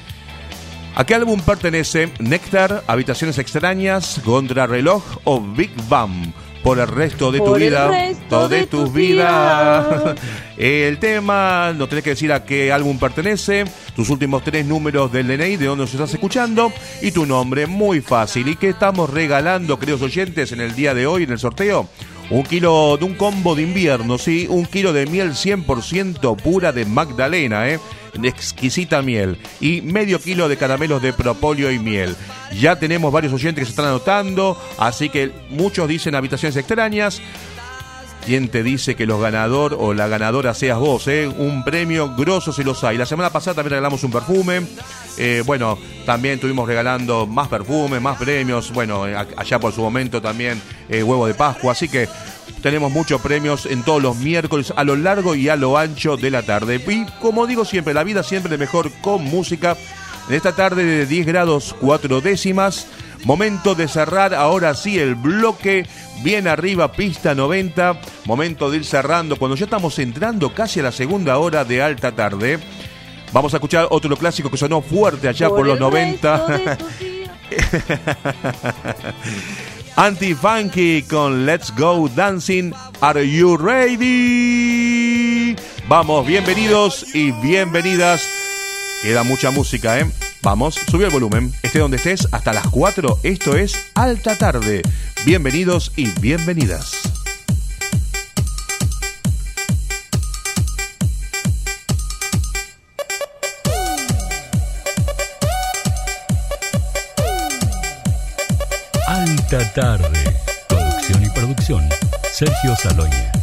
D: ¿A qué álbum pertenece Néctar, Habitaciones Extrañas, Contrarreloj o Big Bang? Por el resto de tu vida, de tus vidas. El tema, no tenés que decir a qué álbum pertenece, tus últimos 3 números del DNI, de dónde nos estás escuchando, y tu nombre, muy fácil. ¿Y qué estamos regalando, queridos oyentes, en el día de hoy, en el sorteo? 1 kilo de un combo de invierno, sí, 1 kilo de miel 100% pura de Magdalena, de exquisita miel, y medio kilo de caramelos de propóleo y miel. Ya tenemos varios oyentes que se están anotando, así que muchos dicen Habitaciones Extrañas. ¿Quién te dice que los ganador o la ganadora seas vos? Un premio grosso si los hay. La semana pasada también regalamos un perfume. Bueno, también estuvimos regalando más perfumes, más premios. Bueno, allá por su momento también huevo de Pascua. Así que tenemos muchos premios en todos los miércoles a lo largo y a lo ancho de la tarde. Y como digo siempre, la vida siempre es mejor con música. En esta tarde de 10 grados 4 décimas. Momento de cerrar ahora sí el bloque. Bien arriba, pista 90. Momento de ir cerrando. Cuando ya estamos entrando casi a la segunda hora de alta tarde, vamos a escuchar otro clásico que sonó fuerte allá por los 90. Anti-Funky con Let's Go Dancing. Are you ready? Vamos, bienvenidos y bienvenidas. Queda mucha música, ¿eh? Vamos, sube el volumen. Esté donde estés, hasta las 4. Esto es Alta Tarde. Bienvenidos y bienvenidas.
B: Alta Tarde. Conducción y producción, Sergio Saloña.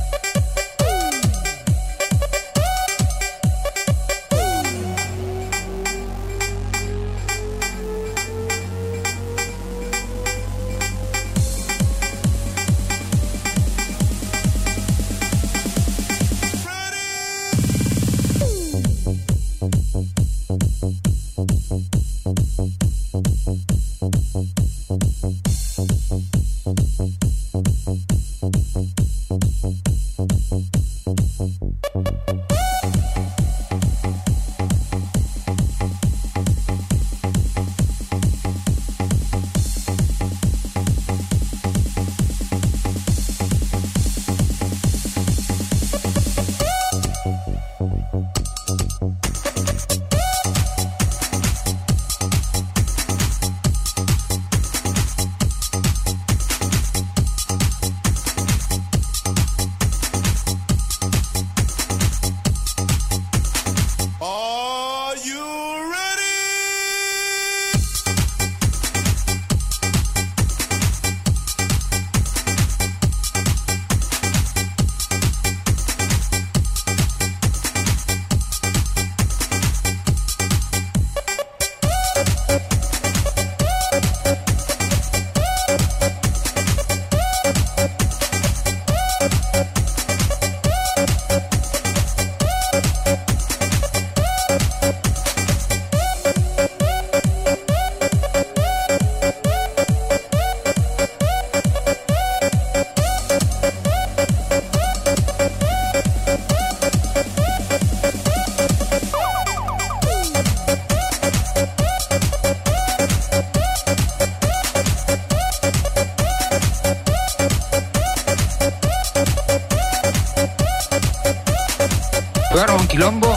N: Un quilombo.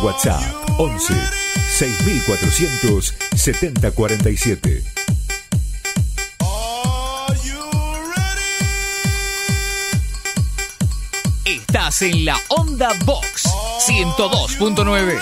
A: WhatsApp 11 6400 7047.
N: Estás en la Onda Box 102.9.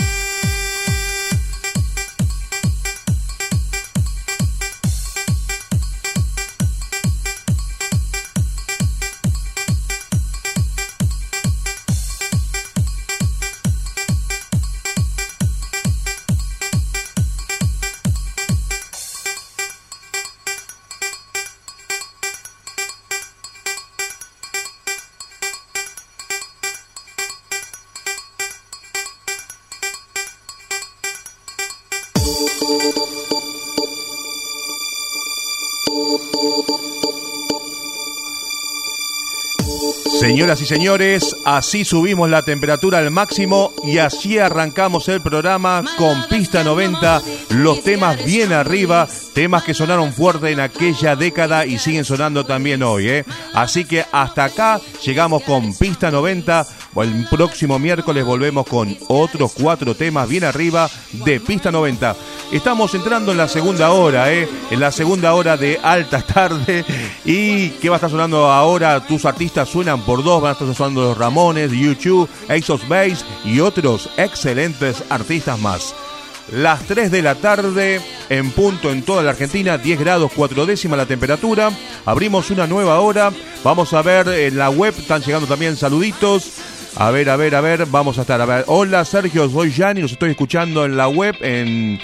D: Señoras y señores, así subimos la temperatura al máximo y así arrancamos el programa con Pista 90, los temas bien arriba, temas que sonaron fuerte en aquella década y siguen sonando también hoy, Así que hasta acá llegamos con Pista 90. El próximo miércoles volvemos con otros 4 temas bien arriba de Pista 90. Estamos entrando en la segunda hora, en la segunda hora de alta tarde. ¿Y qué va a estar sonando ahora? Tus artistas suenan por 2, van a estar sonando los Ramones, YouTube, Ace of Base y otros excelentes artistas más. Las 3 de la tarde, en punto en toda la Argentina, 10 grados 4 décimas la temperatura. Abrimos una nueva hora. Vamos a ver en la web, están llegando también saluditos. A ver, vamos a estar. Hola Sergio, soy Gianni, los estoy escuchando en la web, en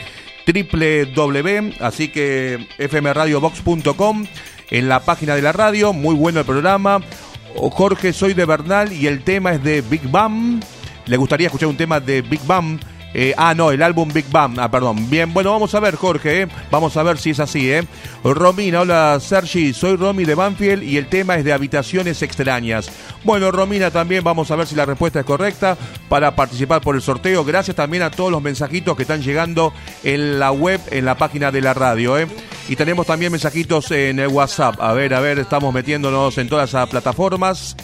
D: www, así que fmradiobox.com, en la página de la radio. Muy bueno el programa. Jorge, soy de Bernal y el tema es de Big Bang. ¿Le gustaría escuchar un tema de Big Bang? El álbum Big Bang. Perdón. Bien, bueno, vamos a ver, Jorge, vamos a ver si es así, Romina, hola Sergi, soy Romy de Banfield y el tema es de Habitaciones Extrañas. Bueno, Romina, también vamos a ver si la respuesta es correcta para participar por el sorteo. Gracias también a todos los mensajitos que están llegando en la web, en la página de la radio, Y tenemos también mensajitos en el WhatsApp. A ver, estamos metiéndonos en todas esas plataformas.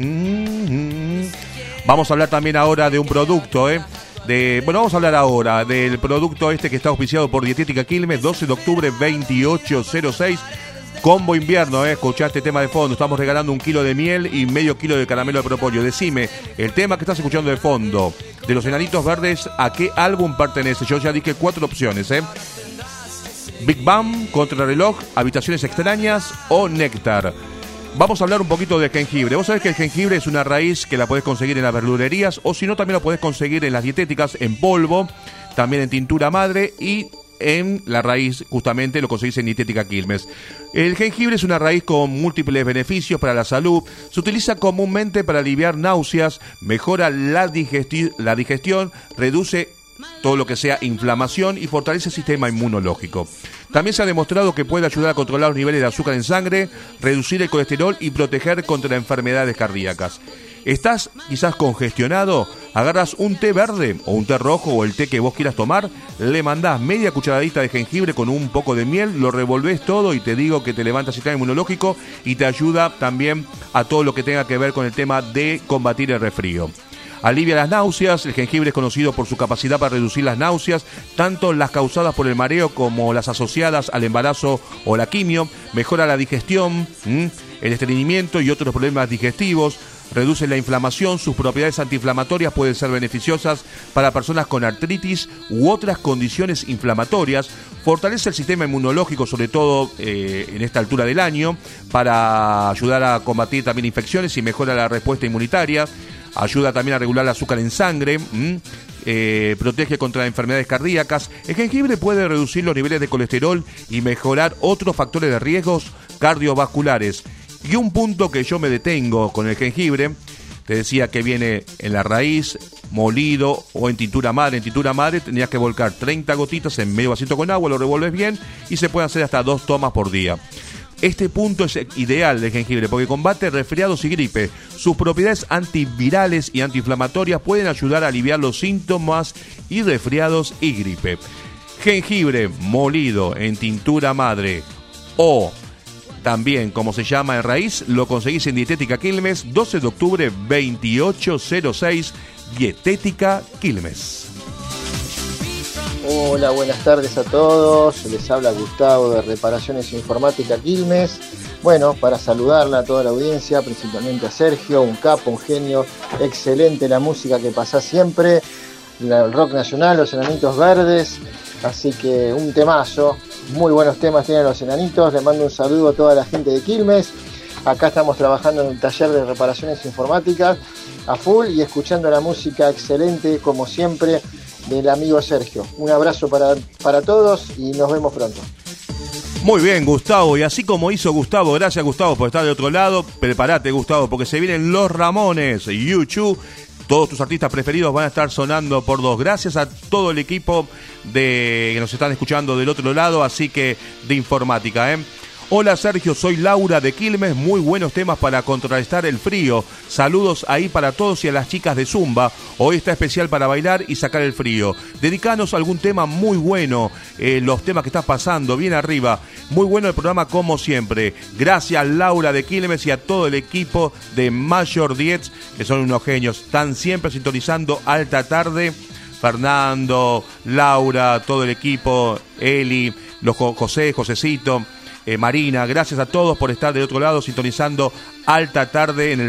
D: Vamos a hablar también ahora de un producto, vamos a hablar ahora del producto que está auspiciado por Dietética Quilmes, 12 de octubre 2806, combo invierno, escuchá este tema de fondo, estamos regalando 1 kilo de miel y medio kilo de caramelo de propóleo. Decime, el tema que estás escuchando de fondo, de los Enanitos Verdes, ¿a qué álbum pertenece? Yo ya dije 4 opciones, Big Bang, Contrarreloj, Habitaciones Extrañas o Néctar. Vamos a hablar un poquito de jengibre. Vos sabés que el jengibre es una raíz que la podés conseguir en las verdulerías o si no también lo podés conseguir en las dietéticas en polvo, también en tintura madre y en la raíz justamente lo conseguís en Dietética Quilmes. El jengibre es una raíz con múltiples beneficios para la salud. Se utiliza comúnmente para aliviar náuseas, mejora la digestión, reduce todo lo que sea inflamación y fortalece el sistema inmunológico. También se ha demostrado que puede ayudar a controlar los niveles de azúcar en sangre, reducir el colesterol y proteger contra enfermedades cardíacas. ¿Estás quizás congestionado? Agarras un té verde o un té rojo o el té que vos quieras tomar, le mandás media cucharadita de jengibre con un poco de miel, lo revolvés todo y te digo que te levanta el sistema inmunológico y te ayuda también a todo lo que tenga que ver con el tema de combatir el resfrío. Alivia las náuseas. El jengibre es conocido por su capacidad para reducir las náuseas, tanto las causadas por el mareo como las asociadas al embarazo o la quimio. Mejora la digestión, el estreñimiento y otros problemas digestivos. Reduce la inflamación. Sus propiedades antiinflamatorias pueden ser beneficiosas para personas con artritis u otras condiciones inflamatorias. Fortalece el sistema inmunológico, sobre todo en esta altura del año, para ayudar a combatir también infecciones y mejora la respuesta inmunitaria. Ayuda también a regular el azúcar en sangre, protege contra enfermedades cardíacas. El jengibre puede reducir los niveles de colesterol y mejorar otros factores de riesgos cardiovasculares. Y un punto que yo me detengo con el jengibre, te decía que viene en la raíz, molido o en tintura madre. En tintura madre tendrías que volcar 30 gotitas en medio vasito con agua, lo revuelves bien y se puede hacer hasta 2 tomas por día. Este punto es ideal del jengibre porque combate resfriados y gripe. Sus propiedades antivirales y antiinflamatorias pueden ayudar a aliviar los síntomas y resfriados y gripe. Jengibre molido en tintura madre o también, como se llama en raíz, lo conseguís en Dietética Quilmes, 12 de octubre 2806, Dietética Quilmes.
O: Hola, buenas tardes a todos. Les habla Gustavo de Reparaciones Informática Quilmes. Bueno, para saludarla a toda la audiencia, principalmente a Sergio, un capo, un genio, excelente la música que pasa siempre, el rock nacional, los Enanitos Verdes, así que un temazo, muy buenos temas tienen los Enanitos. Le mando un saludo a toda la gente de Quilmes. Acá estamos trabajando en un taller de reparaciones informáticas a full y escuchando la música excelente, como siempre, del amigo Sergio. Un abrazo para todos y nos vemos pronto.
D: Muy bien, Gustavo, y así como hizo Gustavo, gracias Gustavo por estar de otro lado, prepárate Gustavo, porque se vienen los Ramones, YouTube, todos tus artistas preferidos van a estar sonando por dos. Gracias a todo el equipo que nos están escuchando del otro lado, así que de informática, Hola Sergio, soy Laura de Quilmes, muy buenos temas para contrarrestar el frío. Saludos ahí para todos y a las chicas de Zumba. Hoy está especial para bailar y sacar el frío. Dedicanos algún tema muy bueno, los temas que estás pasando, bien arriba. Muy bueno el programa como siempre. Gracias Laura de Quilmes y a todo el equipo de Major Dietz, que son unos genios. Están siempre sintonizando Alta Tarde. Fernando, Laura, todo el equipo, Eli, los Josecito. Marina, gracias a todos por estar del otro lado sintonizando Alta Tarde en el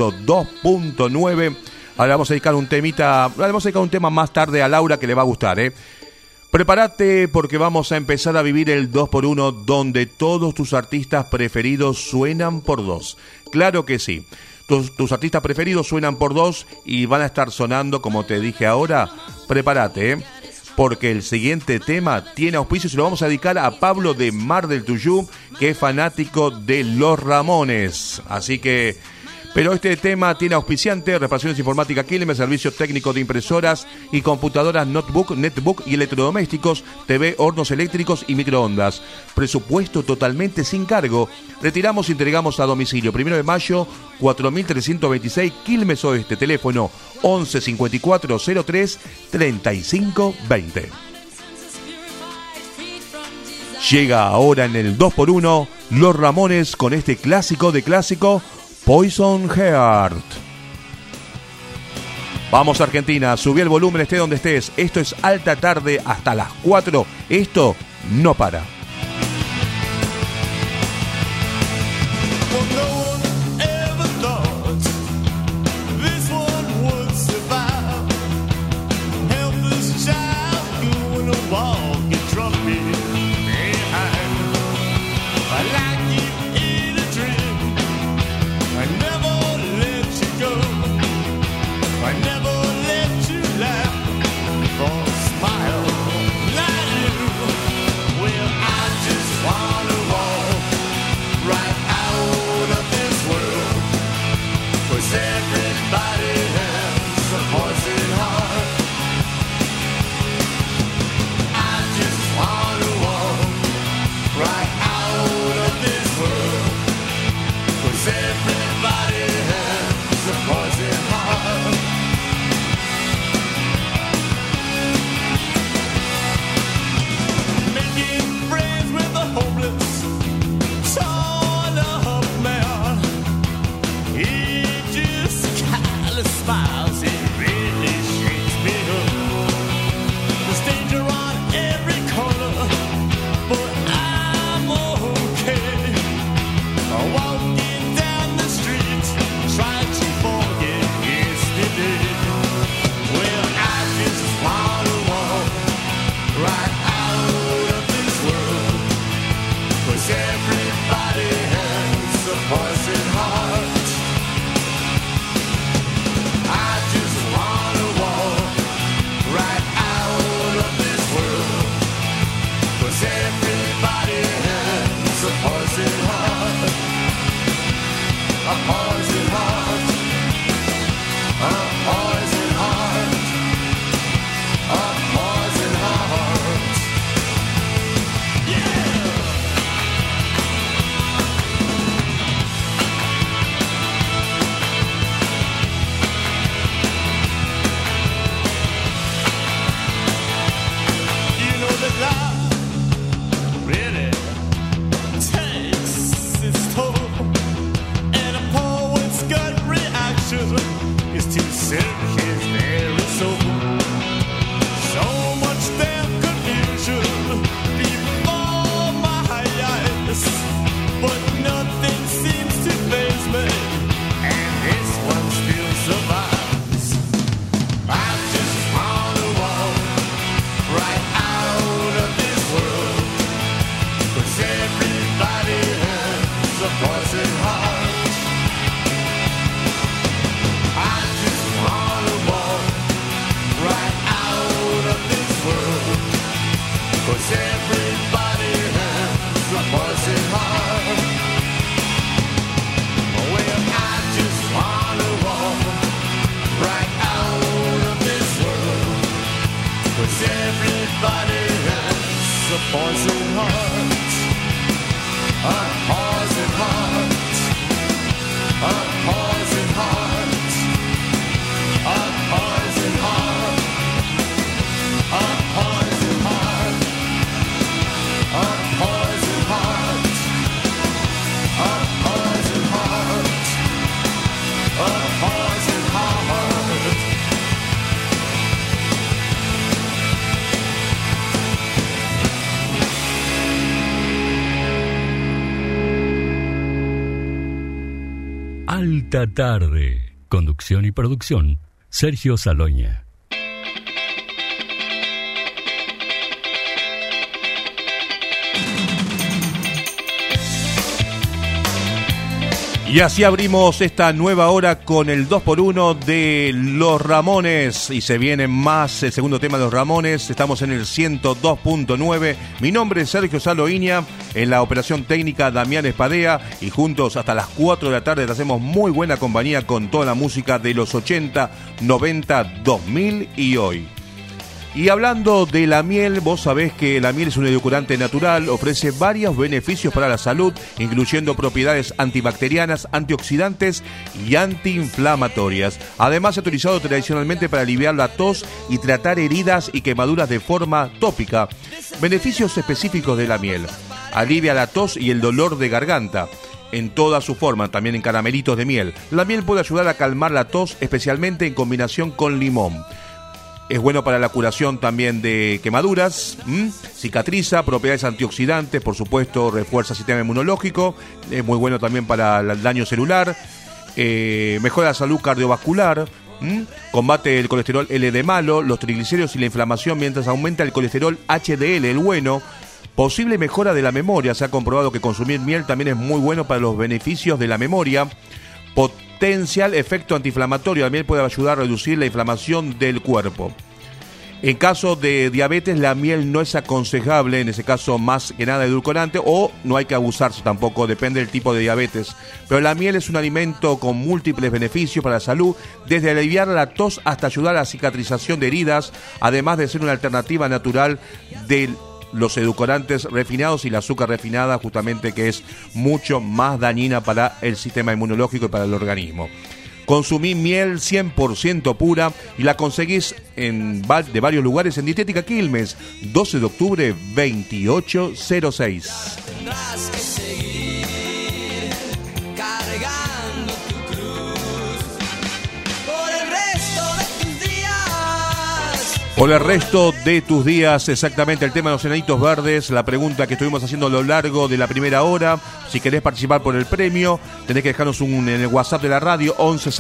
D: 102.9. Ahora vamos a dedicar un tema más tarde a Laura que le va a gustar, Prepárate porque vamos a empezar a vivir el 2x1 donde todos tus artistas preferidos suenan por dos. Claro que sí. Tus artistas preferidos suenan por dos y van a estar sonando como te dije ahora. Prepárate, porque el siguiente tema tiene auspicio y se lo vamos a dedicar a Pablo de Mar del Tuyú, que es fanático de los Ramones. Así que, pero este tema tiene auspiciante, Reparaciones Informática Quilmes, servicio técnico de impresoras y computadoras, notebook, netbook y electrodomésticos, TV, hornos eléctricos y microondas. Presupuesto totalmente sin cargo. Retiramos y entregamos a domicilio. 1 de mayo, 4326, Quilmes Oeste. Teléfono 11 54 03 35 20. Llega ahora en el 2x1 Los Ramones con este clásico de clásico, Poison Heart. Vamos Argentina, subí el volumen, esté donde estés. Esto es Alta Tarde hasta las 4. Esto no para.
P: I just wanna walk
F: 'cause everybody has a poison heart, a poison heart, a poison heart, a poison heart, a poison heart, a poison heart, a poison heart, a poison heart.
B: Alta tarde. Conducción y producción, Sergio Saloña.
D: Y así abrimos esta nueva hora con el 2x1 de Los Ramones. Y se viene más el segundo tema de Los Ramones. Estamos en el 102.9. Mi nombre es Sergio Saloña. En la operación técnica Damián Espadea. Y juntos hasta las 4 de la tarde te hacemos muy buena compañía con toda la música de los 80, 90, 2000 y hoy. Y hablando de la miel, vos sabés que la miel es un edulcorante natural, ofrece varios beneficios para la salud, incluyendo propiedades antibacterianas, antioxidantes y antiinflamatorias. Además, se ha utilizado tradicionalmente para aliviar la tos y tratar heridas y quemaduras de forma tópica. Beneficios específicos de la miel: alivia la tos y el dolor de garganta en toda su forma, también en caramelitos de miel. La miel puede ayudar a calmar la tos, especialmente en combinación con limón. Es bueno para la curación también de quemaduras, cicatriza, propiedades antioxidantes, por supuesto, refuerza el sistema inmunológico, es muy bueno también para el daño celular, mejora la salud cardiovascular, combate el colesterol LD malo, los triglicéridos y la inflamación, mientras aumenta el colesterol HDL, el bueno. Posible mejora de la memoria, se ha comprobado que consumir miel también es muy bueno para los beneficios de la memoria. Potencial efecto antiinflamatorio, la miel puede ayudar a reducir la inflamación del cuerpo. En caso de diabetes, la miel no es aconsejable, en ese caso más que nada edulcorante, o no hay que abusarse tampoco, depende del tipo de diabetes. Pero la miel es un alimento con múltiples beneficios para la salud, desde aliviar la tos hasta ayudar a la cicatrización de heridas, además de ser una alternativa natural del los edulcorantes refinados y la azúcar refinada, justamente, que es mucho más dañina para el sistema inmunológico y para el organismo. Consumí miel 100% pura y la conseguís de varios lugares en Dietética Quilmes, 12 de octubre 2806.
C: Tendrás que seguir cargando tu cruz por el resto de tus días.
D: Por el resto de tus días, exactamente, el tema de los enanitos verdes, la pregunta que estuvimos haciendo a lo largo de la primera hora. Si querés participar por el premio, tenés que dejarnos en el WhatsApp de la radio,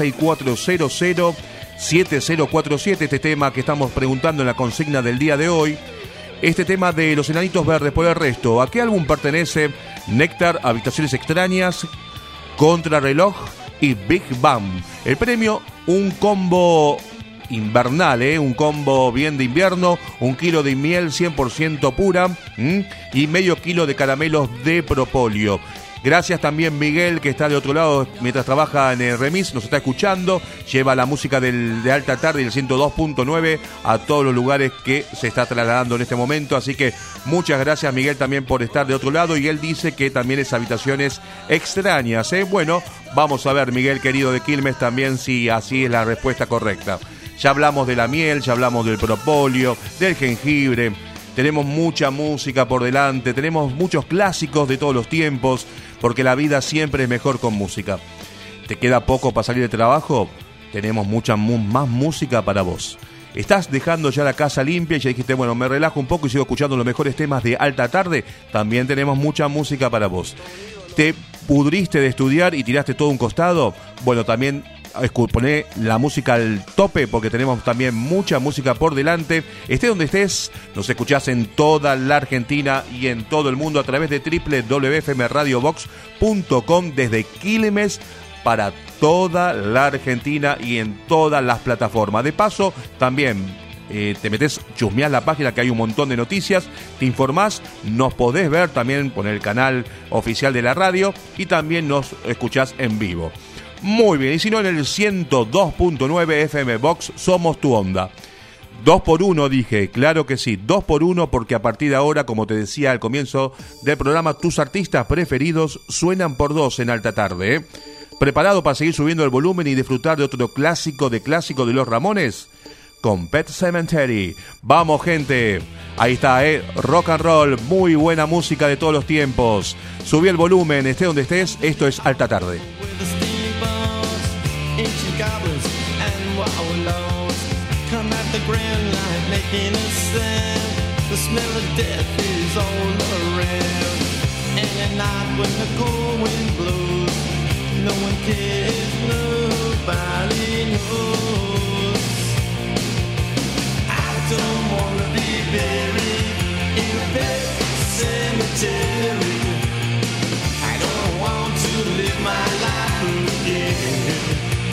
D: 1164007047, este tema que estamos preguntando en la consigna del día de hoy. Este tema de los enanitos verdes, por el resto, ¿a qué álbum pertenece? Néctar, Habitaciones Extrañas, Contrarreloj y Big Bang. El premio, un combo invernal, un combo bien de invierno, 1 kilo de miel 100% pura y medio kilo de caramelos de propóleo. Gracias también Miguel, que está de otro lado mientras trabaja en el remis, nos está escuchando, lleva la música de Alta Tarde y el 102.9 a todos los lugares que se está trasladando en este momento, así que muchas gracias Miguel también por estar de otro lado, y él dice que también es Habitaciones Extrañas. Bueno, vamos a ver, Miguel querido de Quilmes, también si así es la respuesta correcta. Ya hablamos de la miel, ya hablamos del propóleo, del jengibre, tenemos mucha música por delante, tenemos muchos clásicos de todos los tiempos, porque la vida siempre es mejor con música. ¿Te queda poco para salir de trabajo? Tenemos mucha más música para vos. ¿Estás dejando ya la casa limpia y ya dijiste, bueno, me relajo un poco y sigo escuchando los mejores temas de Alta Tarde? También tenemos mucha música para vos. ¿Te pudriste de estudiar y tiraste todo un costado? Bueno, también poné la música al tope, porque tenemos también mucha música por delante. Esté donde estés, nos escuchás en toda la Argentina y en todo el mundo a través de www.fmradiobox.com desde Quilmes para toda la Argentina y en todas las plataformas. De paso, también te metés, chusmeás la página, que hay un montón de noticias, te informás, nos podés ver también por el canal oficial de la radio y también nos escuchás en vivo. Muy bien, y si no, en el 102.9 FM Box, somos tu onda. 2x1 dije, claro que sí, 2x1 porque a partir de ahora, como te decía al comienzo del programa, tus artistas preferidos suenan por 2 en Alta Tarde, ¿eh? ¿Preparado para seguir subiendo el volumen y disfrutar de otro clásico de los Ramones? Con Pet Sematary. Vamos, gente. Ahí está, rock and roll, muy buena música de todos los tiempos. Subí el volumen, esté donde estés, esto es Alta Tarde.
P: No one cares, nobody knows. I don't wanna be buried in a pet cemetery. I don't want to live my life again.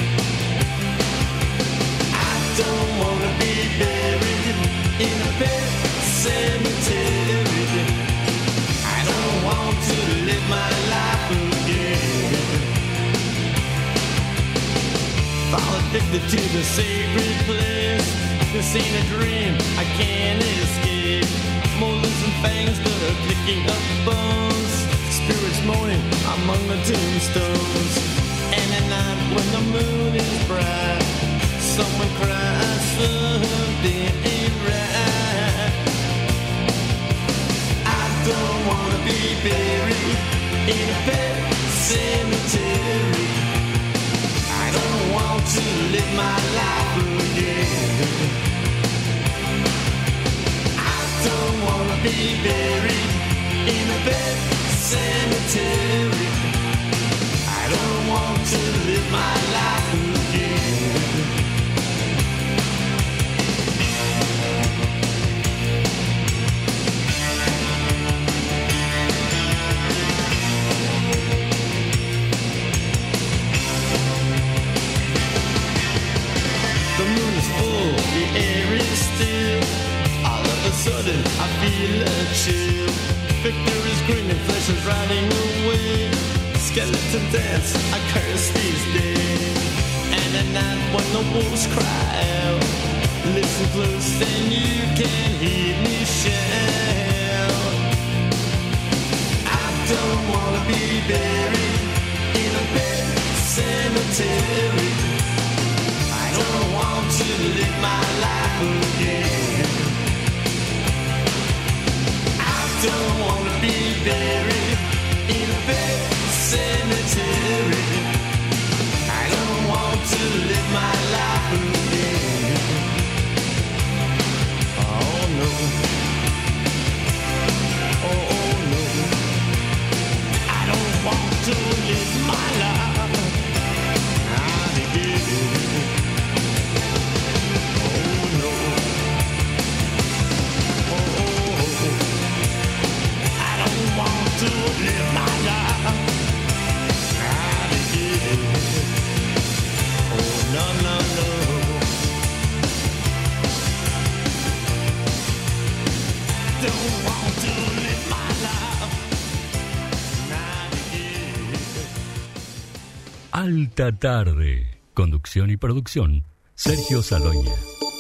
P: I don't wanna be buried in a pet cemetery. I don't want to live my life again. Fall addicted to the sacred place. This ain't a dream, I can't escape. Molars and fangs that are clicking up bones. Spirits moaning among the tombstones. And at night when the moon is bright, someone cries something ain't right. I don't wanna be buried in a pet cemetery. I don't want to live my life again. I don't wanna be buried in a pet cemetery. I don't want to live my life again. The moon is full, the air is still. All of a sudden, I feel a chill. Victor is grinning, flesh is riding away. Skeleton dance, I curse these days. And at night when the wolves cry out, listen close and you can hear me shout. I don't wanna be buried in a pet cemetery. I don't want to live my life again. I don't want to be buried in a pet cemetery. I don't want to live my life again. Oh no. Oh no. I don't want to live my life again. To live my life again. Oh no no no. Don't want to live my life again.
B: Alta Tarde. Conducción y producción, Sergio Saloña.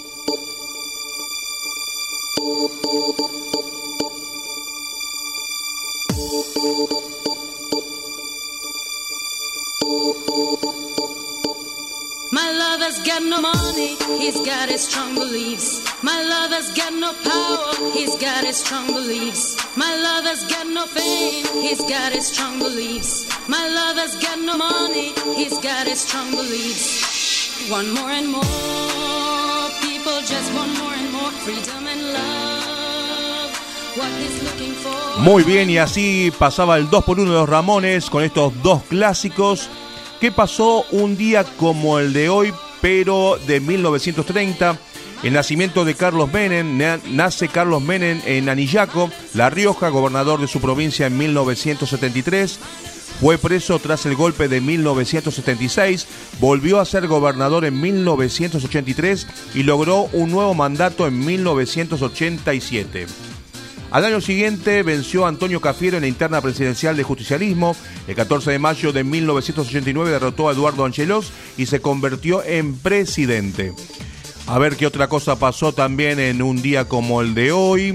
E: My lover's got no money, he's got his strong beliefs. My lover's got no power, he's got his strong beliefs. My lover's got no fame, he's got his strong beliefs. My lover's got no money, he's got his strong beliefs. Want more and more, people just want more and more freedom and love. What he's looking for.
D: Muy bien, y así pasaba el 2x1 de los Ramones con estos dos clásicos. ¿Qué pasó un día como el de hoy, pero de 1930? El nacimiento de Carlos Menem. Nace Carlos Menem en Anillaco, La Rioja, gobernador de su provincia en 1973. Fue preso tras el golpe de 1976, volvió a ser gobernador en 1983 y logró un nuevo mandato en 1987. Al año siguiente venció a Antonio Cafiero en la interna presidencial de justicialismo. El 14 de mayo de 1989 derrotó a Eduardo Angelos y se convirtió en presidente. A ver qué otra cosa pasó también en un día como el de hoy.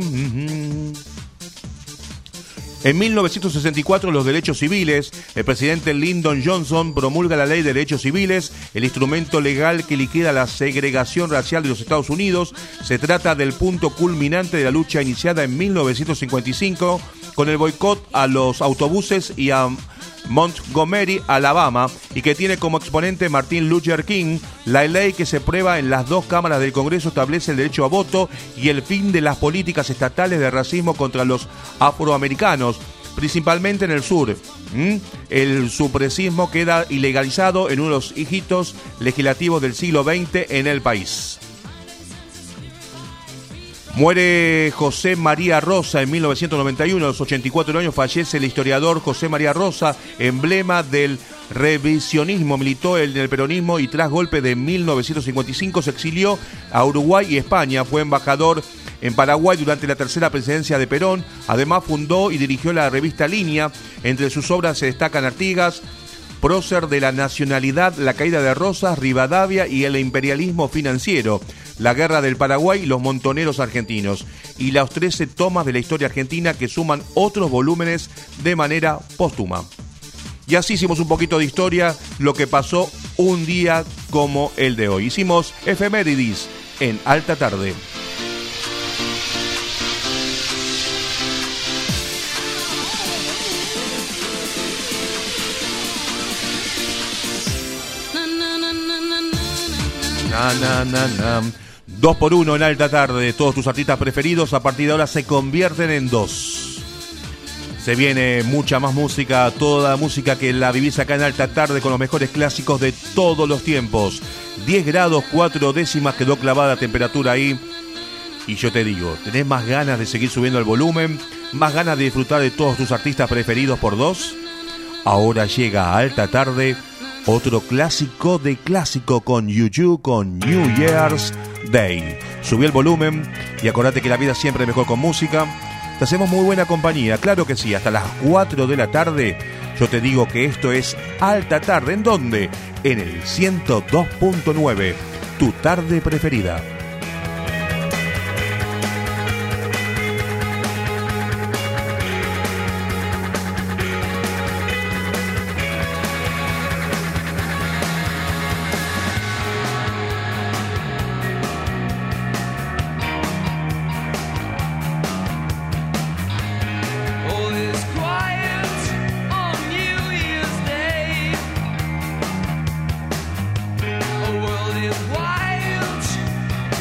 D: En 1964, los derechos civiles, el presidente Lyndon Johnson promulga la Ley de Derechos Civiles, el instrumento legal que liquida la segregación racial de los Estados Unidos. Se trata del punto culminante de la lucha iniciada en 1955 con el boicot a los autobuses y a Montgomery, Alabama, y que tiene como exponente Martin Luther King. La ley que se prueba en las dos cámaras del Congreso establece el derecho a voto y el fin de las políticas estatales de racismo contra los afroamericanos, principalmente en el sur. El suprecismo queda ilegalizado en uno de los hijitos legislativos del siglo XX en el país. Muere José María Rosa en 1991, a los 84 años fallece el historiador José María Rosa, emblema del revisionismo, militó en el peronismo y tras golpe de 1955 se exilió a Uruguay y España, fue embajador en Paraguay durante la tercera presidencia de Perón, además fundó y dirigió la revista Línea, entre sus obras se destacan Artigas, Prócer de la nacionalidad, La caída de Rosas, Rivadavia y el imperialismo financiero, La guerra del Paraguay y los montoneros argentinos, y las 13 tomas de la historia argentina que suman otros volúmenes de manera póstuma. Y así hicimos un poquito de historia, lo que pasó un día como el de hoy. Hicimos efemérides en Alta Tarde. Dos por uno en Alta Tarde. Todos tus artistas preferidos a partir de ahora se convierten en dos. Se viene mucha más música, toda la música que la vivís acá en Alta Tarde con los mejores clásicos de todos los tiempos. 10 grados 4 décimas quedó clavada la temperatura ahí. Y yo te digo, ¿tenés más ganas de seguir subiendo el volumen? ¿Más ganas de disfrutar de todos tus artistas preferidos por dos? Ahora llega a Alta Tarde otro clásico de clásico con U2 con New Year's Day. Subí el volumen y acordate que la vida siempre es mejor con música. Te hacemos muy buena compañía, claro que sí, hasta las 4 de la tarde. Yo te digo que esto es Alta Tarde. ¿En dónde? En el 102.9, tu tarde preferida.
C: Wild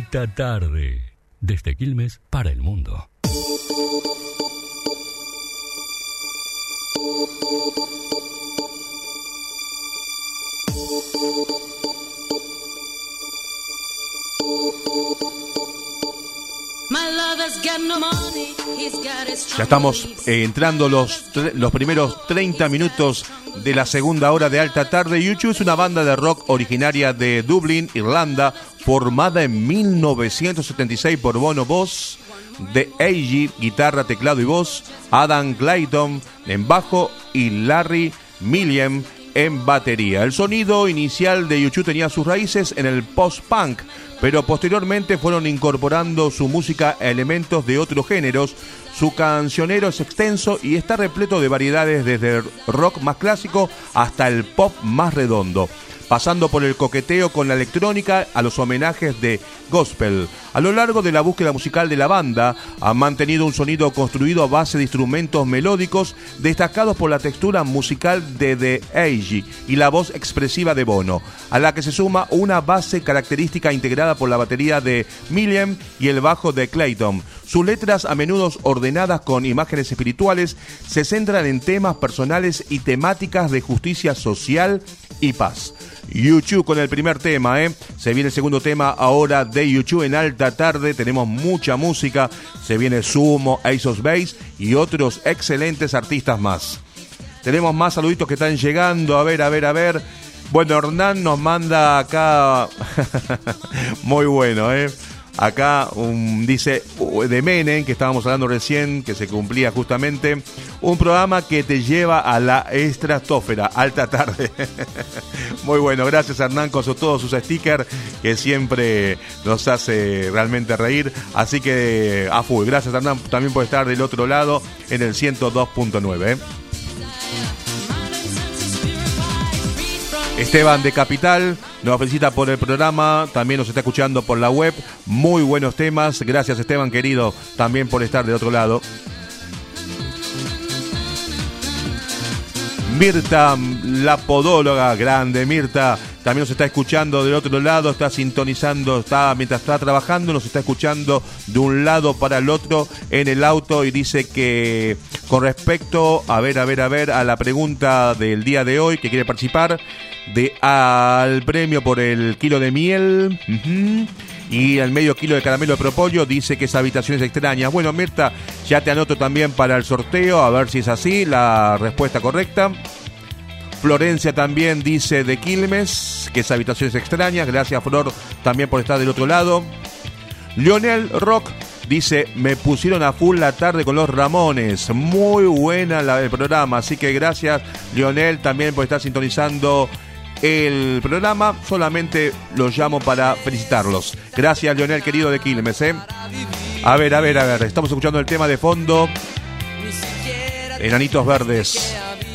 B: Alta Tarde. Desde Quilmes para el mundo. Ya estamos entrando los primeros 30 minutos de la segunda hora de Alta Tarde. U2 es una banda de rock originaria de Dublín, Irlanda, formada en 1976 por Bono voz, The A.G. guitarra, teclado y voz, Adam Clayton en bajo y Larry Milliam en batería. El sonido inicial de U2 tenía sus raíces en el post-punk, pero posteriormente fueron incorporando su música a elementos de otros géneros. Su cancionero es extenso y está repleto de variedades, desde el rock más clásico hasta el pop más redondo, pasando por el coqueteo con la electrónica a los homenajes de gospel. A lo largo de la búsqueda musical de la banda, han mantenido un sonido construido a base de instrumentos melódicos, destacados por la textura musical de The A.G. y la voz expresiva de Bono, a la que se suma una base característica integrada por la batería de Milliam y el bajo de Clayton. Sus letras, a menudo ordenadas con imágenes espirituales, se centran en temas personales y temáticas de justicia social y paz. U2 con el primer tema, Se viene el segundo tema ahora de U2 en Alta Tarde. Tenemos mucha música. Se viene Sumo, Ace of Base y otros excelentes artistas más. Tenemos más saluditos que están llegando. A ver. Bueno, Hernán nos manda acá. Muy bueno, Acá dice de Menem, que estábamos hablando recién, que se cumplía justamente, un programa que te lleva a la estratosfera, Alta Tarde. Muy bueno, gracias Hernán con todos sus stickers, que siempre nos hace realmente reír. Así que a full, gracias Hernán también por estar del otro lado en el 102.9. Esteban de Capital nos felicita por el programa, también nos está escuchando por la web. Muy buenos temas, gracias Esteban querido, también por estar del otro lado. Mirta, la podóloga, grande Mirta, también nos está escuchando del otro lado, está sintonizando, mientras está trabajando, nos está escuchando de un lado para el otro en el auto, y dice que con respecto, a la pregunta del día de hoy, que quiere participar al premio por el kilo de miel, y el medio kilo de caramelo de propóleo, dice que es Habitaciones Extrañas. Bueno, Mirta, ya te anoto también para el sorteo, a ver si es así, la respuesta correcta. Florencia también dice de Quilmes, que es Habitaciones Extrañas. Gracias, Flor, también por estar del otro lado. Lionel Rock dice, me pusieron a full la tarde con los Ramones. Muy buena el programa, así que gracias, Lionel, también por estar sintonizando el programa. Solamente los llamo para felicitarlos. Gracias, Lionel, querido de Quilmes, A ver, estamos escuchando el tema de fondo, Enanitos Verdes,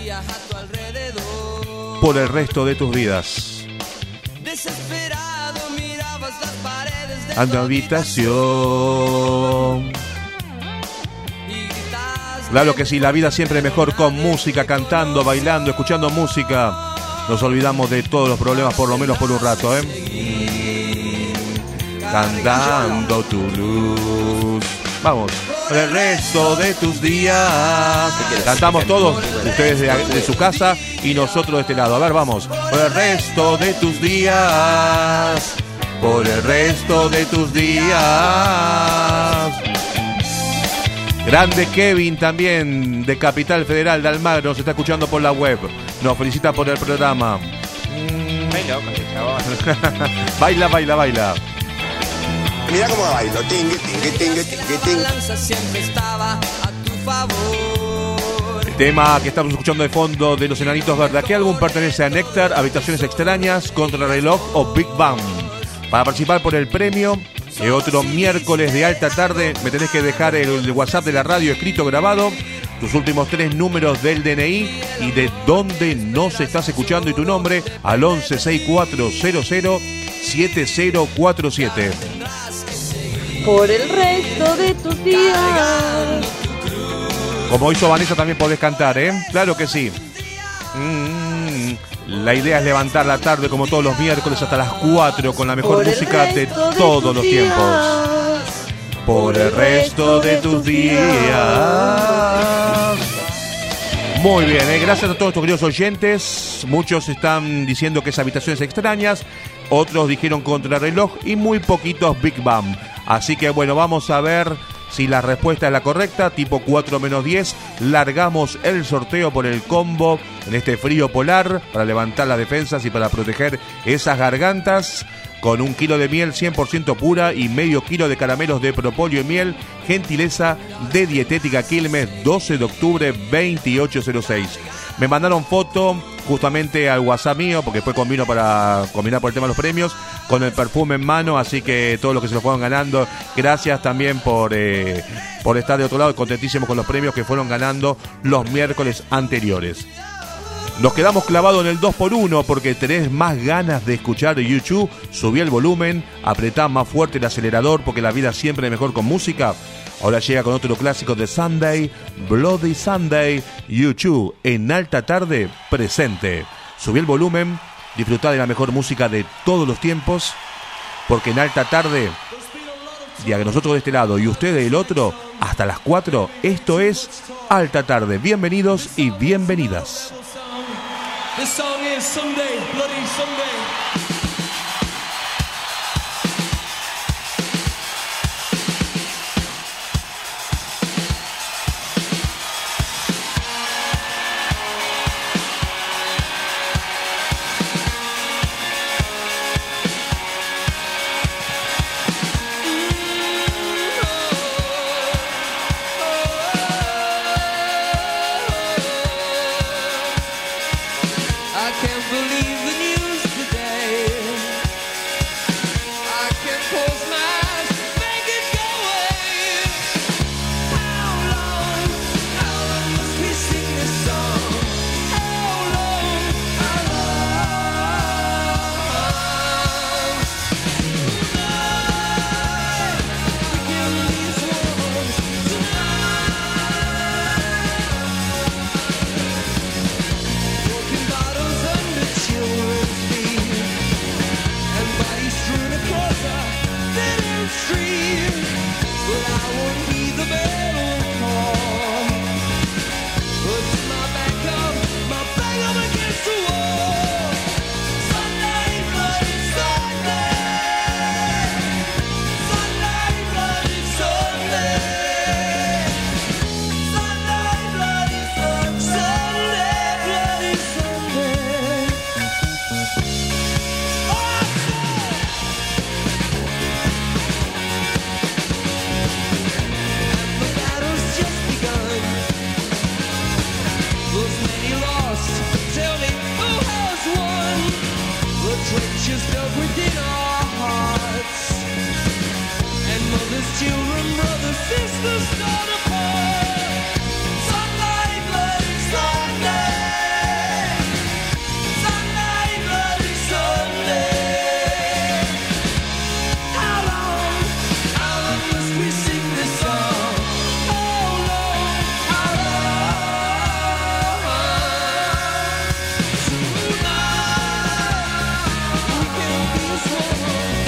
B: Por el resto de tus vidas. Anda habitación. Claro que sí, la vida siempre es mejor con música, cantando, bailando, escuchando música. Nos olvidamos de todos los problemas, por lo menos por un rato, Cantando tu luz. Vamos. Por el resto de tus días. Cantamos todos, ustedes de su casa y nosotros de este lado. A ver, vamos. Por el resto de tus días. Por el resto de tus días. Grande Kevin también de Capital Federal de Almagro, nos está escuchando por la web. Nos felicita por el programa. Baila. Baila.
K: Mira cómo bailo. Tingue.
D: El tema que estamos escuchando de fondo de los Enanitos Verdes. ¿A qué álbum pertenece? A Néctar, Habitaciones Extrañas, Contrarreloj o Big Bang? Para participar por el premio, otro miércoles de Alta Tarde, me tenés que dejar el WhatsApp de la radio escrito, grabado, tus últimos 3 números del DNI y de dónde nos estás escuchando y tu nombre al 11 6400 7047.
L: Por el resto de tus días.
D: Como hizo Vanessa también podés cantar, Claro que sí.
B: La idea es levantar la tarde como todos los miércoles hasta las 4 con la mejor música de todos los tiempos. Por el resto de tus días. Muy bien, gracias a todos estos queridos oyentes. Muchos están diciendo que es Habitaciones Extrañas, otros dijeron Contrarreloj y muy poquitos Big Bang. Así que bueno, vamos a ver si la respuesta es la correcta. Tipo 4 menos 10, largamos el sorteo por el combo en este frío polar para levantar las defensas y para proteger esas gargantas. Con 1 kilo de miel 100% pura y medio kilo de caramelos de propóleo y miel, gentileza de Dietética Quilmes, 12 de octubre 2806. Me mandaron foto justamente al WhatsApp mío, porque después combino para combinar por el tema de los premios, con el perfume en mano, así que todos los que se lo fueron ganando, gracias también por estar de otro lado, contentísimos con los premios que fueron ganando los miércoles anteriores. Nos quedamos clavados en el 2x1 porque tenés más ganas de escuchar YouTube. Subí el volumen, apretá más fuerte el acelerador porque la vida siempre es mejor con música. Ahora llega con otro clásico de Sunday, Bloody Sunday, YouTube en alta tarde presente. Subí el volumen, disfrutá de la mejor música de todos los tiempos, porque en alta tarde, ya que nosotros de este lado y ustedes del otro, hasta las 4, esto es Alta Tarde. Bienvenidos y bienvenidas.
P: This song is Sunday, Bloody Sunday.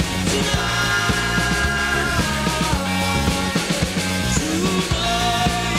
P: Tonight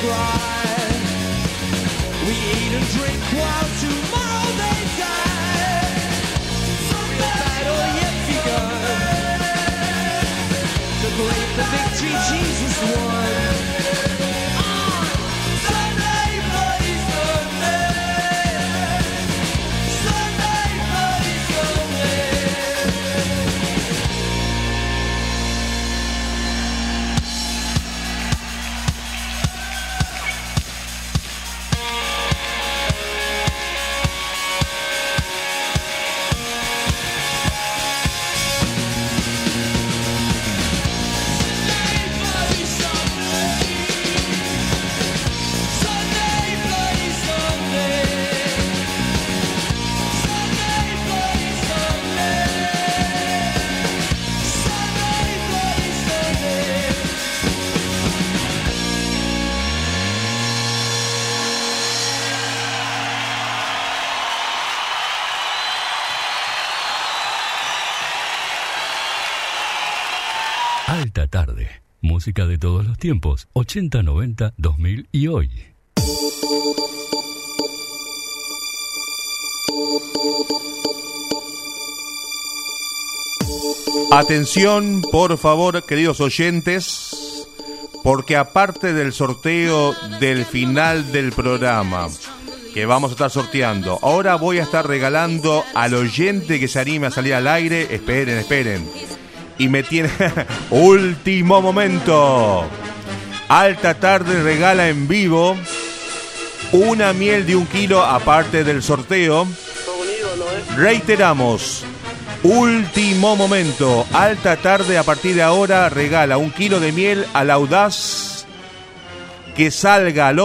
P: cry. We eat and drink while tomorrow they die. So the battle yet begun. The great, the victory Jesus won. On Sunday, Bloody Sunday. Sunday, Bloody Sunday.
Q: Alta tarde. Música de todos los tiempos. 80, 90, 2000 y hoy.
B: Atención, por favor, queridos oyentes, porque aparte del sorteo del final del programa, que vamos a estar sorteando, ahora voy a estar regalando al oyente que se anime a salir al aire. Esperen. Y me tiene... Último momento. Alta tarde regala en vivo una miel de 1 kilo aparte del sorteo. Reiteramos. Último momento. Alta tarde a partir de ahora regala 1 kilo de miel al audaz que salga al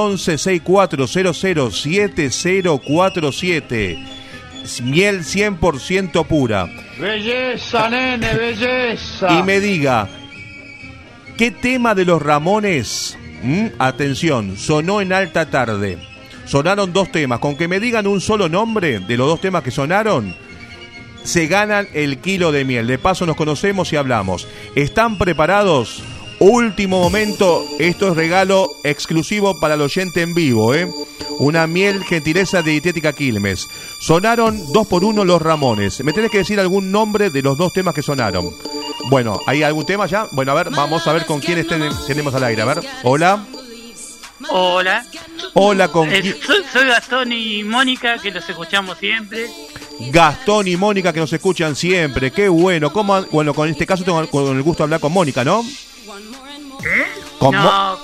B: 1164007047. Miel 100% pura.
R: Belleza, nene, belleza.
B: Y me diga, ¿qué tema de los Ramones, atención, sonó en alta tarde? Sonaron 2 temas. Con que me digan un solo nombre de los 2 temas que sonaron, se ganan el kilo de miel. De paso nos conocemos y hablamos. ¿Están preparados? Último momento. Esto es regalo exclusivo para el oyente en vivo, Una miel gentileza de Dietética Quilmes. Sonaron 2x1 los Ramones. Me tenés que decir algún nombre de los 2 temas que sonaron. Bueno, ¿hay algún tema ya? Bueno, a ver, vamos a ver con quién tenemos al aire. A ver, hola.
S: Hola.
B: Hola, ¿con quién?
S: Soy Gastón y Mónica, que los escuchamos siempre.
B: Gastón y Mónica, que nos escuchan siempre. Qué bueno. Bueno, con este caso tengo el gusto de hablar con Mónica, ¿no?
S: No.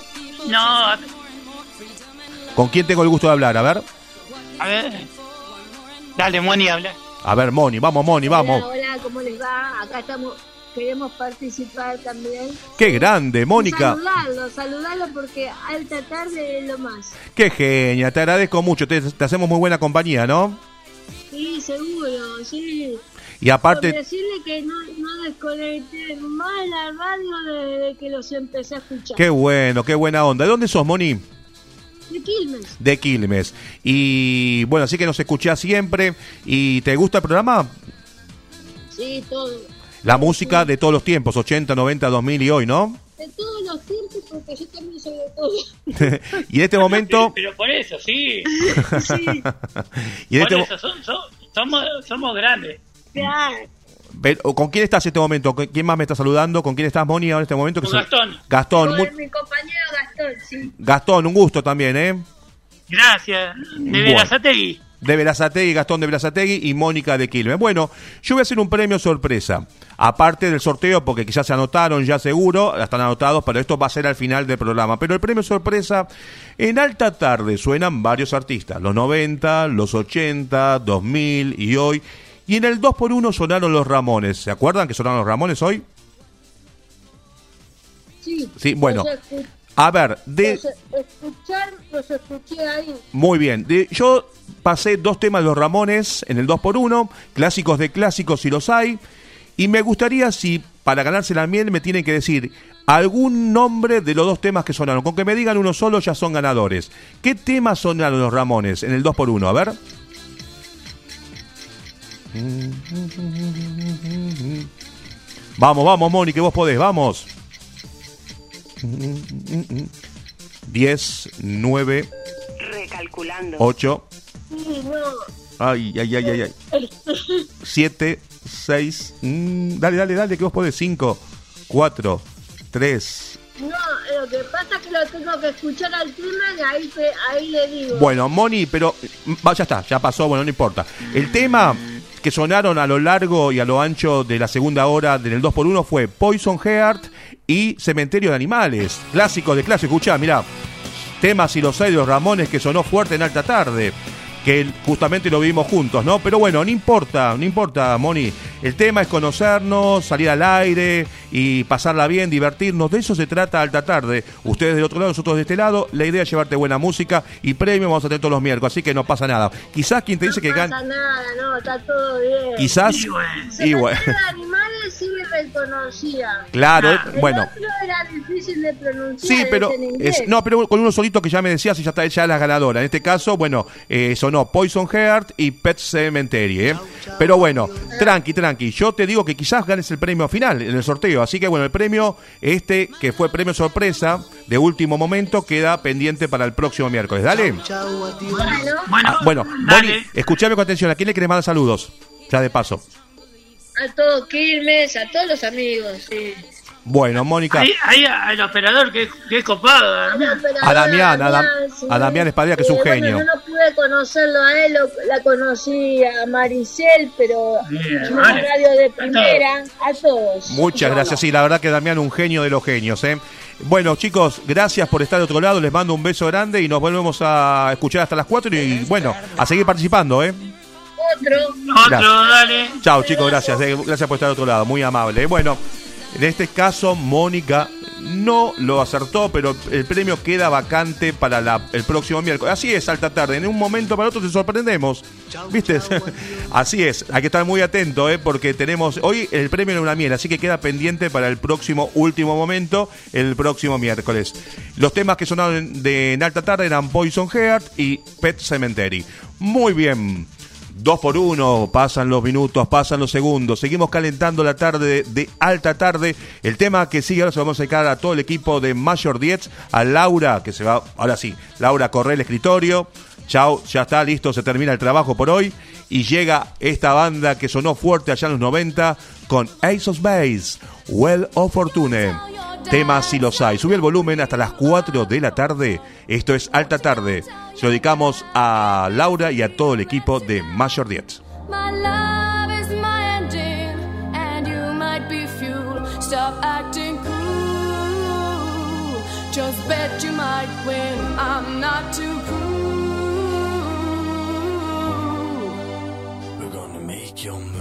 B: ¿Con quién tengo el gusto de hablar? A ver.
S: A ver. Dale, Moni, habla.
B: A ver, Moni, vamos, Moni, vamos.
J: Hola, ¿cómo les va? Acá estamos, queremos participar también.
B: ¡Qué grande, Mónica!
J: Saludarlo porque alta tarde es lo más.
B: ¡Qué genia! Te agradezco mucho, te hacemos muy buena compañía, ¿no?
J: Sí, seguro, sí.
B: Y aparte...
J: Por decirle que no desconecté más la radio desde que los empecé a escuchar.
B: ¡Qué bueno, qué buena onda! ¿De dónde sos, Moni?
J: De Quilmes.
B: De Quilmes. Y bueno, así que nos escuchás siempre. ¿Y te gusta el programa?
J: Sí, todo.
B: La música de todos los tiempos, 80, 90, 2000 y hoy, ¿no?
J: De todos los tiempos, porque yo también soy de todo.
B: Y en este momento...
S: Pero por eso, sí.
J: Sí.
B: Y en
S: por
B: este...
S: eso, somos grandes.
J: Claro.
B: ¿Con quién estás en este momento? ¿Quién más me está saludando? ¿Con quién estás, Moni, ahora en este momento?
S: Con Gastón.
B: Gastón.
J: Con mi compañero Gastón, sí.
B: Gastón, un gusto también, ¿eh?
S: Gracias. De Berazategui.
B: De Berazategui, Gastón de Berazategui y Mónica de Quilmes. Bueno, yo voy a hacer un premio sorpresa. Aparte del sorteo, porque ya se anotaron, ya seguro, están anotados, pero esto va a ser al final del programa. Pero el premio sorpresa, en alta tarde suenan varios artistas. Los 90, los 80, 2000 y hoy. Y en el 2x1 sonaron los Ramones. ¿Se acuerdan que sonaron los Ramones hoy?
J: Sí.
B: Sí, bueno. A ver,
J: los escuché ahí.
B: Muy bien. Yo pasé 2 temas de los Ramones en el 2x1, clásicos de clásicos si los hay. Y me gustaría, si para ganarse la miel me tienen que decir algún nombre de los 2 temas que sonaron. Con que me digan uno solo ya son ganadores. ¿Qué temas sonaron los Ramones en el 2x1? A ver. Vamos, Moni, que vos podés, vamos. 10, 9,
J: Recalculando.
B: 8,
J: Sí, no.
B: ay, 7, 6, dale, que vos podés, 5, 4, 3.
J: No, lo que pasa es que lo tengo que escuchar al tema y ahí le digo.
B: Bueno, Moni, pero ya está, ya pasó, bueno, no importa. El tema que sonaron a lo largo y a lo ancho de la segunda hora del 2x1 fue Poison Heart y Cementerio de Animales, clásicos de clásicos. Escuchá, mirá, temas y los 6 de los Ramones que sonó fuerte en Alta Tarde, que justamente lo vimos juntos, ¿no? Pero bueno, no importa, Moni. El tema es conocernos, salir al aire y pasarla bien, divertirnos. De eso se trata Alta Tarde. Ustedes del otro lado, nosotros de este lado. La idea es llevarte buena música y premios vamos a tener todos los miércoles, así que no pasa nada. Quizás quien te dice que gana...
J: No pasa nada, no, está todo bien.
B: Quizás... Y bueno.
J: De animales sí me reconocía.
B: Claro, bueno.
J: El otro era difícil de pronunciar.
B: Sí, pero pero con uno solito que ya me decías y ya está ya la ganadora. En este caso, bueno, sonó Poison Heart y Pet Cemetery, Pero bueno, tranqui. Yo te digo que quizás ganes el premio final en el sorteo. Así que bueno, el premio que fue premio sorpresa de último momento, queda pendiente para el próximo miércoles. Dale. Bueno, Moni, escuchame con atención. ¿A quién le querés mandar saludos? Ya de paso.
J: A todo Quilmes, a todos los amigos, sí.
B: Bueno, Mónica.
S: Ahí al operador que es copado.
B: A Damián Espadilla, que es un genio.
J: Yo no pude conocerlo a él, la conocí a Maricel, pero en una radio de primera, a todos.
B: Muchas gracias, sí, la verdad que Damián un genio de los genios, Bueno, chicos, gracias por estar de otro lado, les mando un beso grande y nos volvemos a escuchar hasta las 4 y bueno, a seguir participando,
S: Otro, dale.
B: Chao, chicos, gracias por estar de otro lado, muy amable. Bueno, en este caso, Mónica no lo acertó, pero el premio queda vacante para el próximo miércoles. Así es, Alta Tarde. En un momento para otro te sorprendemos. ¿Viste? Así es. Hay que estar muy atento, porque tenemos hoy el premio en una miel, así que queda pendiente para el próximo último momento, el próximo miércoles. Los temas que sonaron en Alta Tarde eran Poison Heart y Pet Cemetery. Muy bien. 2x1, pasan los minutos, pasan los segundos, seguimos calentando la tarde de Alta Tarde. El tema que sigue ahora se lo vamos a dedicar a todo el equipo de Major Dietz, a Laura, que se va, ahora sí, Laura, corre el escritorio, chao, ya está, listo, se termina el trabajo por hoy, y llega esta banda que sonó fuerte allá en los 90, con Ace of Base, Well of Fortune. Temas si los hay. Sube el volumen hasta las 4 de la tarde. Esto es Alta Tarde. Se lo dedicamos a Laura y a todo el equipo de Major Dietz.
E: My love is my engine, and you might be fuel. Stop acting cool. Just bet you might win. I'm not too cool. We're gonna make your move.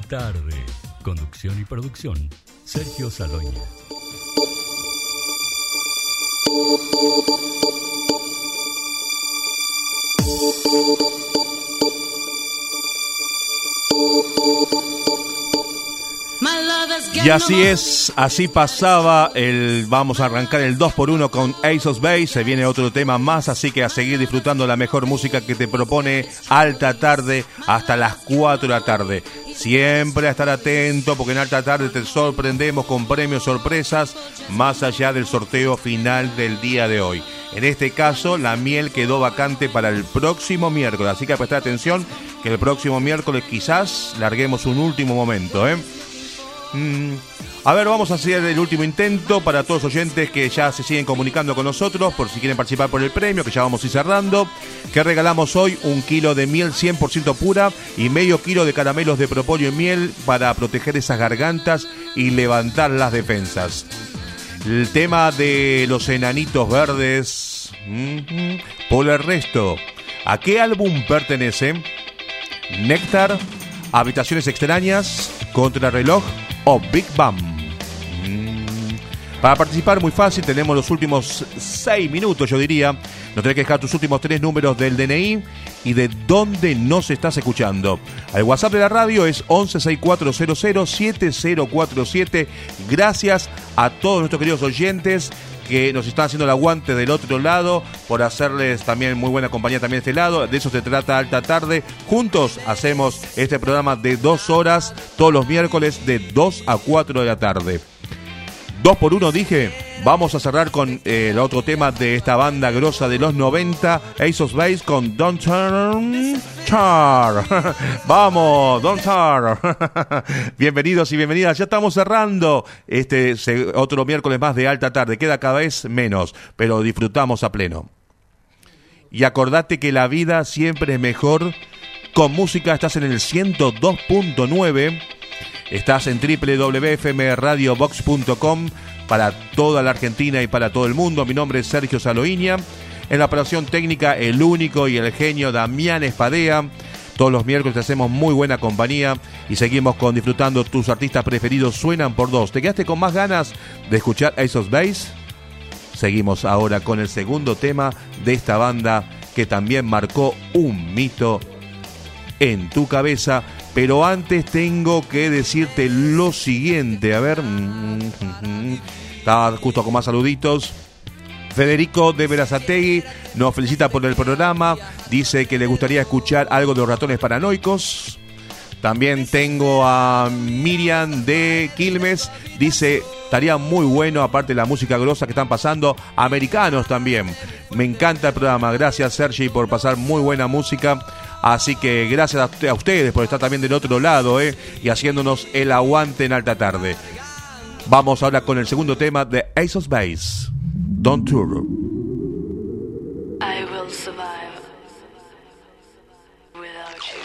Q: tarde. Conducción y producción, Sergio Saloña.
B: Y así es, así pasaba vamos a arrancar el 2x1 con Ace of Base. Se viene otro tema más, así que a seguir disfrutando la mejor música que te propone Alta Tarde hasta las 4 de la tarde. Siempre a estar atento, porque en Alta Tarde te sorprendemos con premios sorpresas, más allá del sorteo final del día de hoy. En este caso, la miel quedó vacante para el próximo miércoles, así que prestad atención que el próximo miércoles quizás larguemos un último momento, A ver, vamos a hacer el último intento para todos los oyentes que ya se siguen comunicando con nosotros, por si quieren participar por el premio, que ya vamos a ir cerrando. Que regalamos hoy 1 kilo de miel 100% pura y medio kilo de caramelos de propóleo y miel para proteger esas gargantas y levantar las defensas. El tema de los enanitos verdes, por el resto, ¿a qué álbum pertenece? Néctar, Habitaciones extrañas, Contrarreloj o Big Bang. Para participar muy fácil, tenemos los últimos 6 minutos, yo diría. Nos tenés que dejar tus últimos 3 números del DNI y de dónde nos estás escuchando. El WhatsApp de la radio es 1164007047. Gracias a todos nuestros queridos oyentes que nos están haciendo el aguante del otro lado, por hacerles también muy buena compañía también de este lado. De eso se trata Alta Tarde. Juntos hacemos este programa de 2 horas todos los miércoles de 2 a 4 de la tarde. 2x1 dije. Vamos a cerrar con el otro tema de esta banda grosa de los 90, Ace of Base, con Don't Turn Char. Vamos, Don't Turn. Bienvenidos y bienvenidas. Ya estamos cerrando este otro miércoles más de Alta Tarde. Queda cada vez menos, pero disfrutamos a pleno. Y acordate que la vida siempre es mejor con música. Estás en el 102.9. Estás en www.fmradiobox.com para toda la Argentina y para todo el mundo. Mi nombre es Sergio Saloña. En la operación técnica, el único y el genio Damián Espadea. Todos los miércoles te hacemos muy buena compañía y seguimos disfrutando. Tus artistas preferidos suenan por 2. ¿Te quedaste con más ganas de escuchar Ace of Base? Seguimos ahora con el segundo tema de esta banda que también marcó un mito en tu cabeza. Pero antes tengo que decirte lo siguiente. A ver, estaba justo con más saluditos. Federico de Berazategui nos felicita por el programa. Dice que le gustaría escuchar algo de los Ratones Paranoicos. También tengo a Miriam de Quilmes. Dice, estaría muy bueno, aparte de la música grosa que están pasando, americanos también. Me encanta el programa. Gracias, Sergi, por pasar muy buena música. Así que gracias a ustedes por estar también del otro lado, y haciéndonos el aguante en Alta Tarde. Vamos ahora con el segundo tema de Ace of Base, Don't Turn.
E: I will survive without you.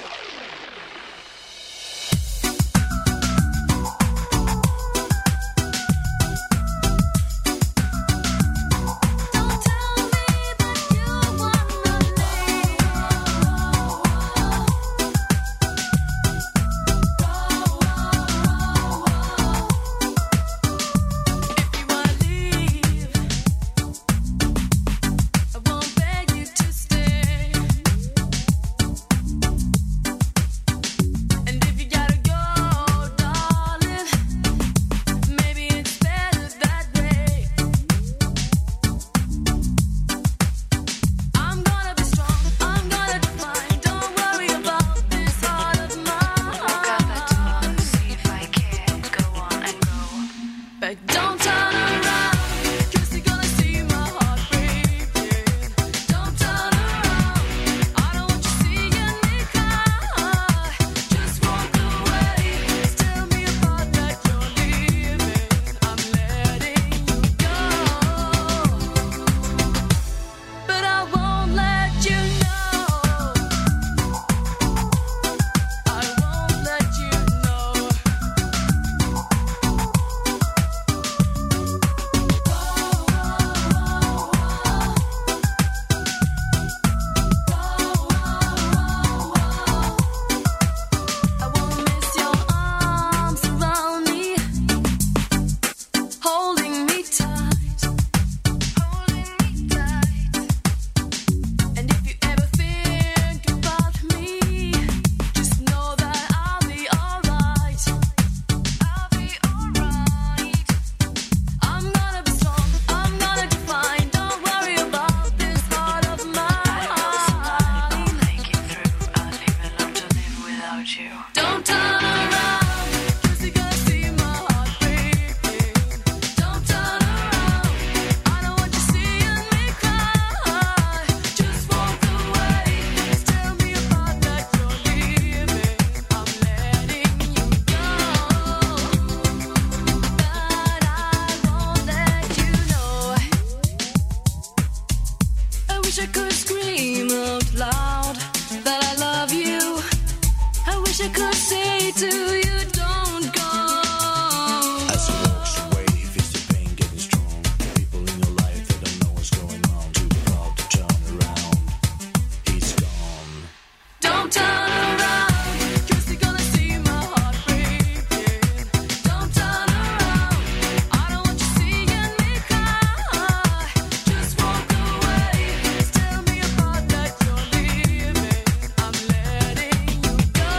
E: wish I could scream out loud that I love you. I wish I could say to you, don't go.
P: As he walks away, he feels the pain getting strong. People in your life, they don't know what's going on. Too proud to turn around. He's gone.
E: Don't turn around, 'cause you're gonna see my heart breaking. Don't turn around, I don't want you seeing me cry. Just walk away, tell me about that you're leaving. I'm letting you go.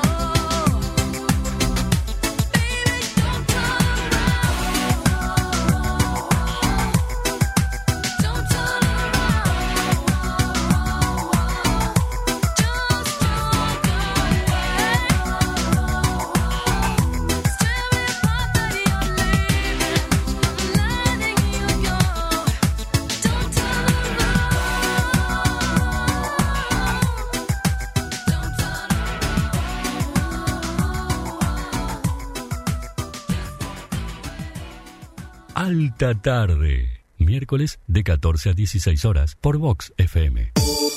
E: Baby, don't turn around. Don't turn
Q: Alta Tarde, miércoles de 14 a 16 horas por Vox FM.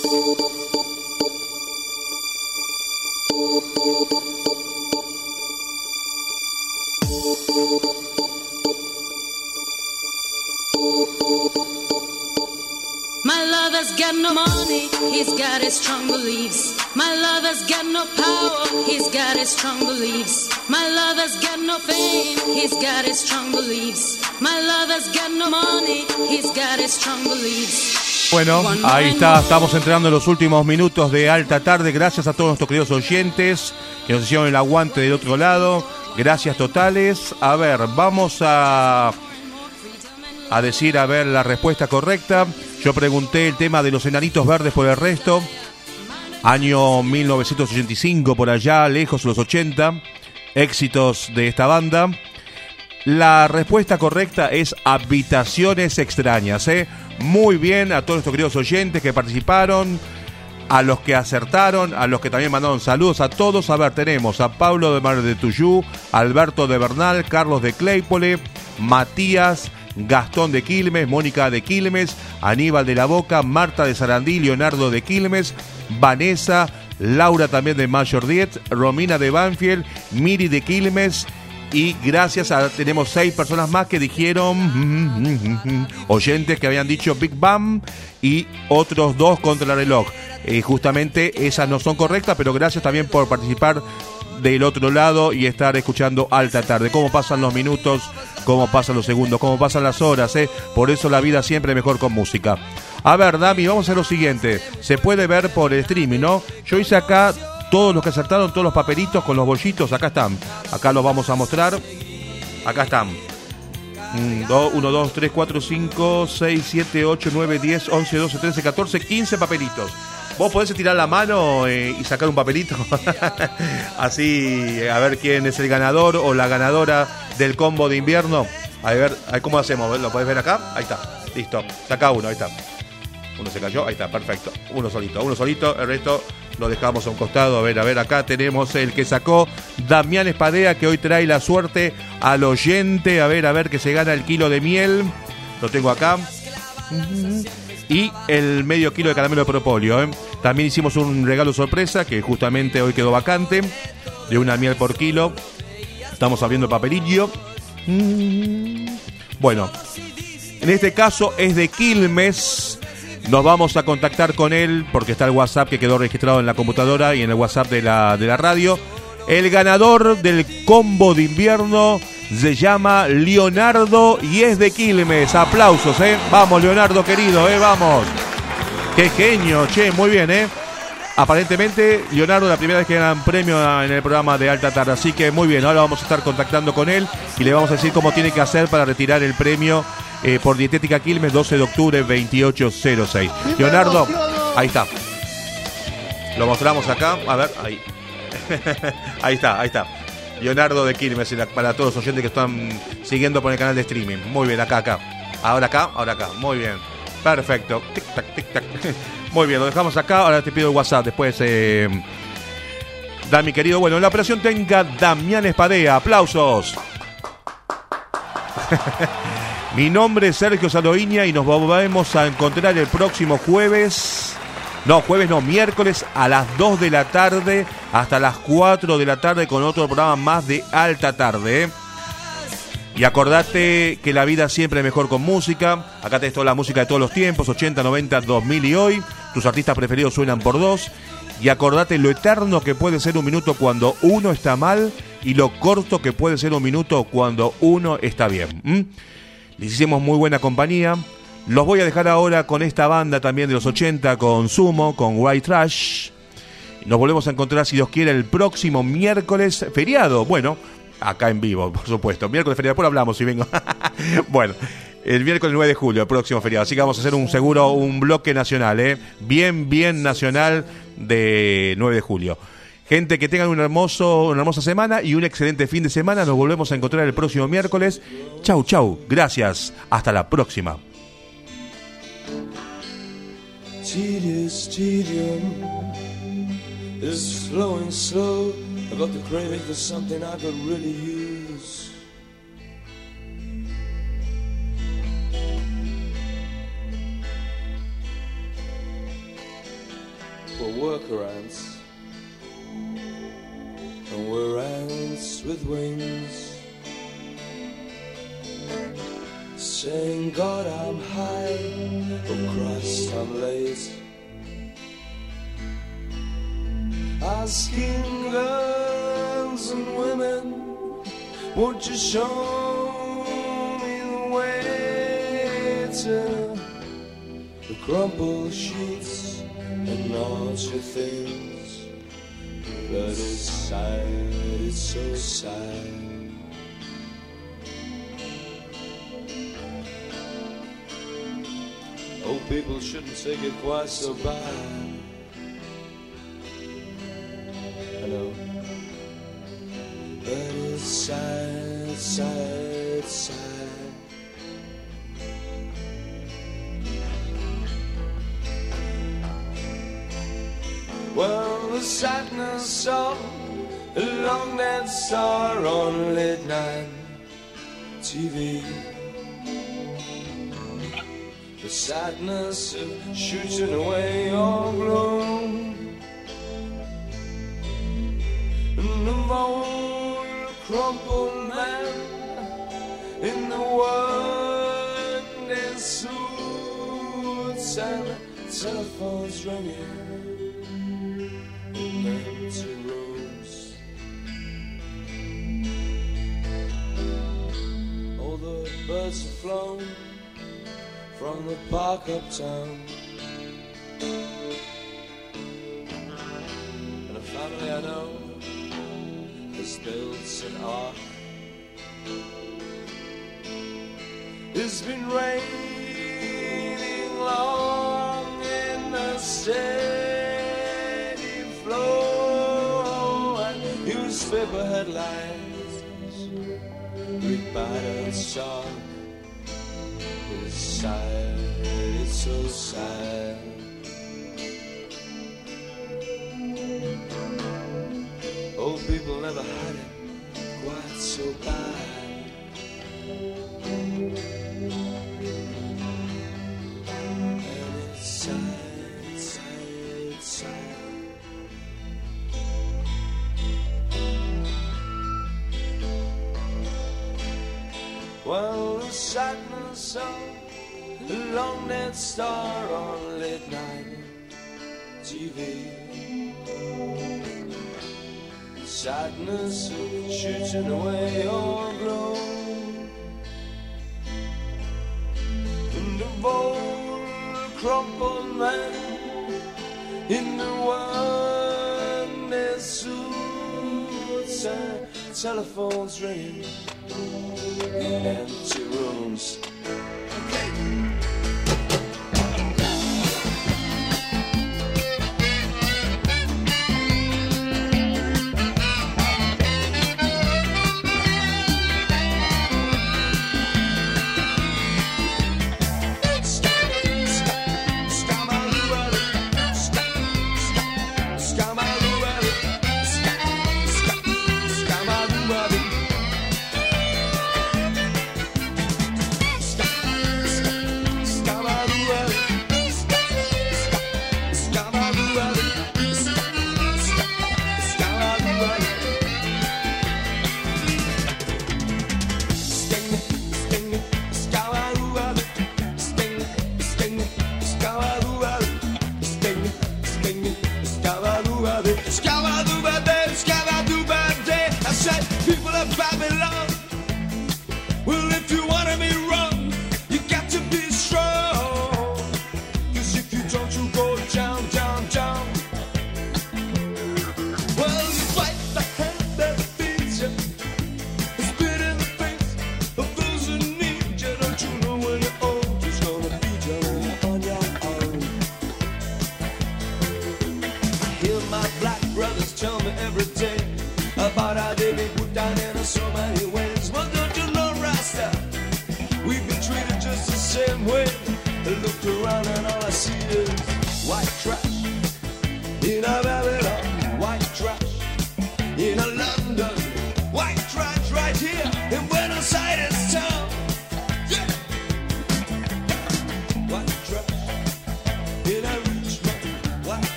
E: My lover's got no money, he's got his strong beliefs. My lover's got no power, he's got his strong beliefs. My lover's got no fame, he's got his strong beliefs. My lover's got no money, he's got his strong beliefs.
B: Bueno, ahí está, estamos entrando en los últimos minutos de Alta Tarde. Gracias a todos nuestros queridos oyentes que nos hicieron el aguante del otro lado. Gracias totales. A ver, vamos a decir, a ver, la respuesta correcta. Yo pregunté el tema de los Enanitos Verdes por el resto. Año 1985, por allá, lejos, los 80. Éxitos de esta banda. La respuesta correcta es Habitaciones Extrañas, ¿eh? Muy bien a todos nuestros queridos oyentes que participaron, a los que acertaron, a los que también mandaron saludos, a todos. A ver, tenemos a Pablo de Mar de Tuyú, Alberto de Bernal, Carlos de Claypole, Matías, Gastón de Quilmes, Mónica de Quilmes, Aníbal de la Boca, Marta de Sarandí, Leonardo de Quilmes, Vanessa, Laura también de Mayor Diet, Romina de Banfield, Miri de Quilmes. Y gracias a, tenemos 6 personas más que dijeron, oyentes que habían dicho Big Bang, y otros 2 contra el reloj. Justamente esas no son correctas, pero gracias también por participar del otro lado y estar escuchando Alta Tarde. Cómo pasan los minutos, cómo pasan los segundos, cómo pasan las horas, Por eso la vida siempre es mejor con música. A ver, Dami, vamos a hacer lo siguiente. Se puede ver por el streaming, ¿no? Yo hice acá todos los que acertaron, todos los papelitos con los bollitos, acá están. Acá los vamos a mostrar. Acá están. 1, 2, 3, 4, 5, 6, 7, 8, 9, 10, 11, 12, 13, 14, 15 papelitos. Vos podés tirar la mano y sacar un papelito. Así, a ver quién es el ganador o la ganadora del combo de invierno. A ver cómo hacemos. ¿Lo podés ver acá? Ahí está. Listo. Saca uno, ahí está. Uno se cayó, ahí está, perfecto. Uno solito, el resto lo dejamos a un costado. A ver, acá tenemos el que sacó Damián Espadea, que hoy trae la suerte al oyente. A ver, que se gana el kilo de miel. Lo tengo acá. Y el medio kilo de caramelo de propóleo, También hicimos un regalo sorpresa, que justamente hoy quedó vacante, de una miel por kilo. Estamos abriendo el papelillo. Bueno, en este caso es de Quilmes. Nos vamos a contactar con él porque está el WhatsApp que quedó registrado en la computadora y en el WhatsApp de la radio. El ganador del combo de invierno se llama Leonardo y es de Quilmes. Aplausos, Vamos, Leonardo querido, vamos. Qué genio, che, muy bien, Aparentemente, Leonardo, la primera vez que ganan premio en el programa de Alta Tarde. Así que muy bien, ahora vamos a estar contactando con él y le vamos a decir cómo tiene que hacer para retirar el premio por Dietética Quilmes, 12 de octubre, 2806. Leonardo, ahí está. Lo mostramos acá, a ver, ahí. Ahí está. Leonardo de Quilmes, para todos los oyentes que están siguiendo por el canal de streaming. Muy bien, acá. Ahora acá. Muy bien. Perfecto. Tic tac. Muy bien, lo dejamos acá. Ahora te pido el WhatsApp después. Dami, querido. Bueno, en la operación tenga Damián Espadea. Aplausos. Mi nombre es Sergio Saloiña y nos volvemos a encontrar el próximo miércoles a las 2 de la tarde hasta las 4 de la tarde con otro programa más de Alta Tarde. Y acordate que la vida siempre es mejor con música. Acá tenés toda la música de todos los tiempos, 80, 90, 2000 y hoy. Tus artistas preferidos suenan por dos. Y acordate lo eterno que puede ser un minuto cuando uno está mal y lo corto que puede ser un minuto cuando uno está bien. Les hicimos muy buena compañía. Los voy a dejar ahora con esta banda también de los 80, con Sumo, con White Trash. Nos volvemos a encontrar, si Dios quiere, el próximo miércoles feriado. Bueno, acá en vivo, por supuesto. Miércoles feriado, después hablamos si vengo. Bueno, el miércoles 9 de julio, el próximo feriado. Así que vamos a hacer un bloque nacional, bien nacional de 9 de julio. Gente, que tengan una hermosa semana y un excelente fin de semana. Nos volvemos a encontrar el próximo miércoles. Chau. Gracias. Hasta la próxima.
P: Tedium is flowing slow. I got the craving for something I could really use. For workarounds and we're ants with wings, saying God I'm high, oh Christ I'm late, asking girls and women, won't you show me the way to the crumpled sheets and naughty things. But it's sad, it's so sad. Oh, people shouldn't take it quite so bad. I know. But it's sad, sad, sad. Well, the sadness of a long dead star on late night TV. The sadness of shooting away your gloom, and the old crumpled man in the working suits and telephones ringing. Empty rooms. All the birds have flown from the park uptown, and a family I know has built an ark. It's been raining long in the steady flow, and newspaper headlines read battered song. It's sad, it's so sad. Old people never had it quite so bad. And it's sad, sad, sad. Well, the sadness of a long dead star on late night TV. Sadness of shooting away your glow, and the old crumpled man in the working suits and telephones ringing in empty rooms.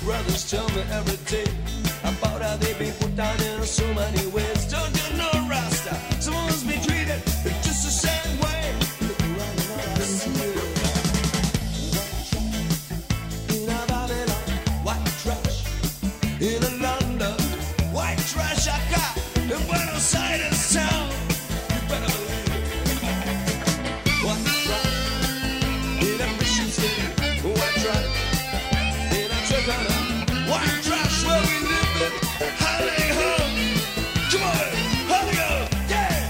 C: brothers tell me every day about how they been put down in so many ways. Don't you know, Rasta? Someone's been treated just the same way. Look around and all I see in a Babylon, white trash. In a London, white trash I got. In Buenos Aires town, you better believe it. White trash. In a mission state, white trash. In a Chicana, white trash where we live in. Howdy ho! Come on, howdy go! Yeah!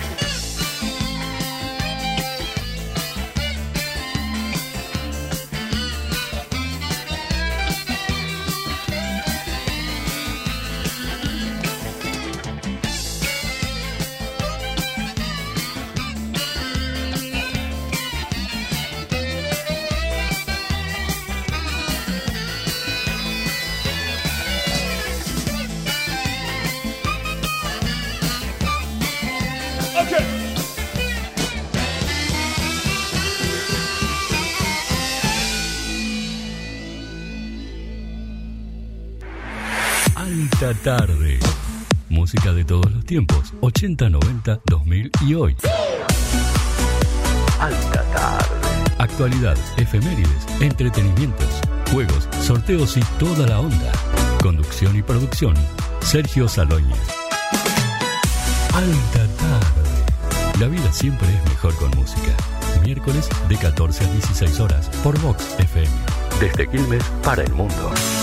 Q: Alta tarde. Música de todos los tiempos. 80, 90, 2000 y hoy. Alta tarde. Actualidad, efemérides, entretenimientos, juegos, sorteos y toda la onda. Conducción y producción. Sergio Salóñez. Alta tarde. La vida siempre es mejor con música. Miércoles de 14 a 16 horas por Vox FM. Desde Quilmes para el mundo.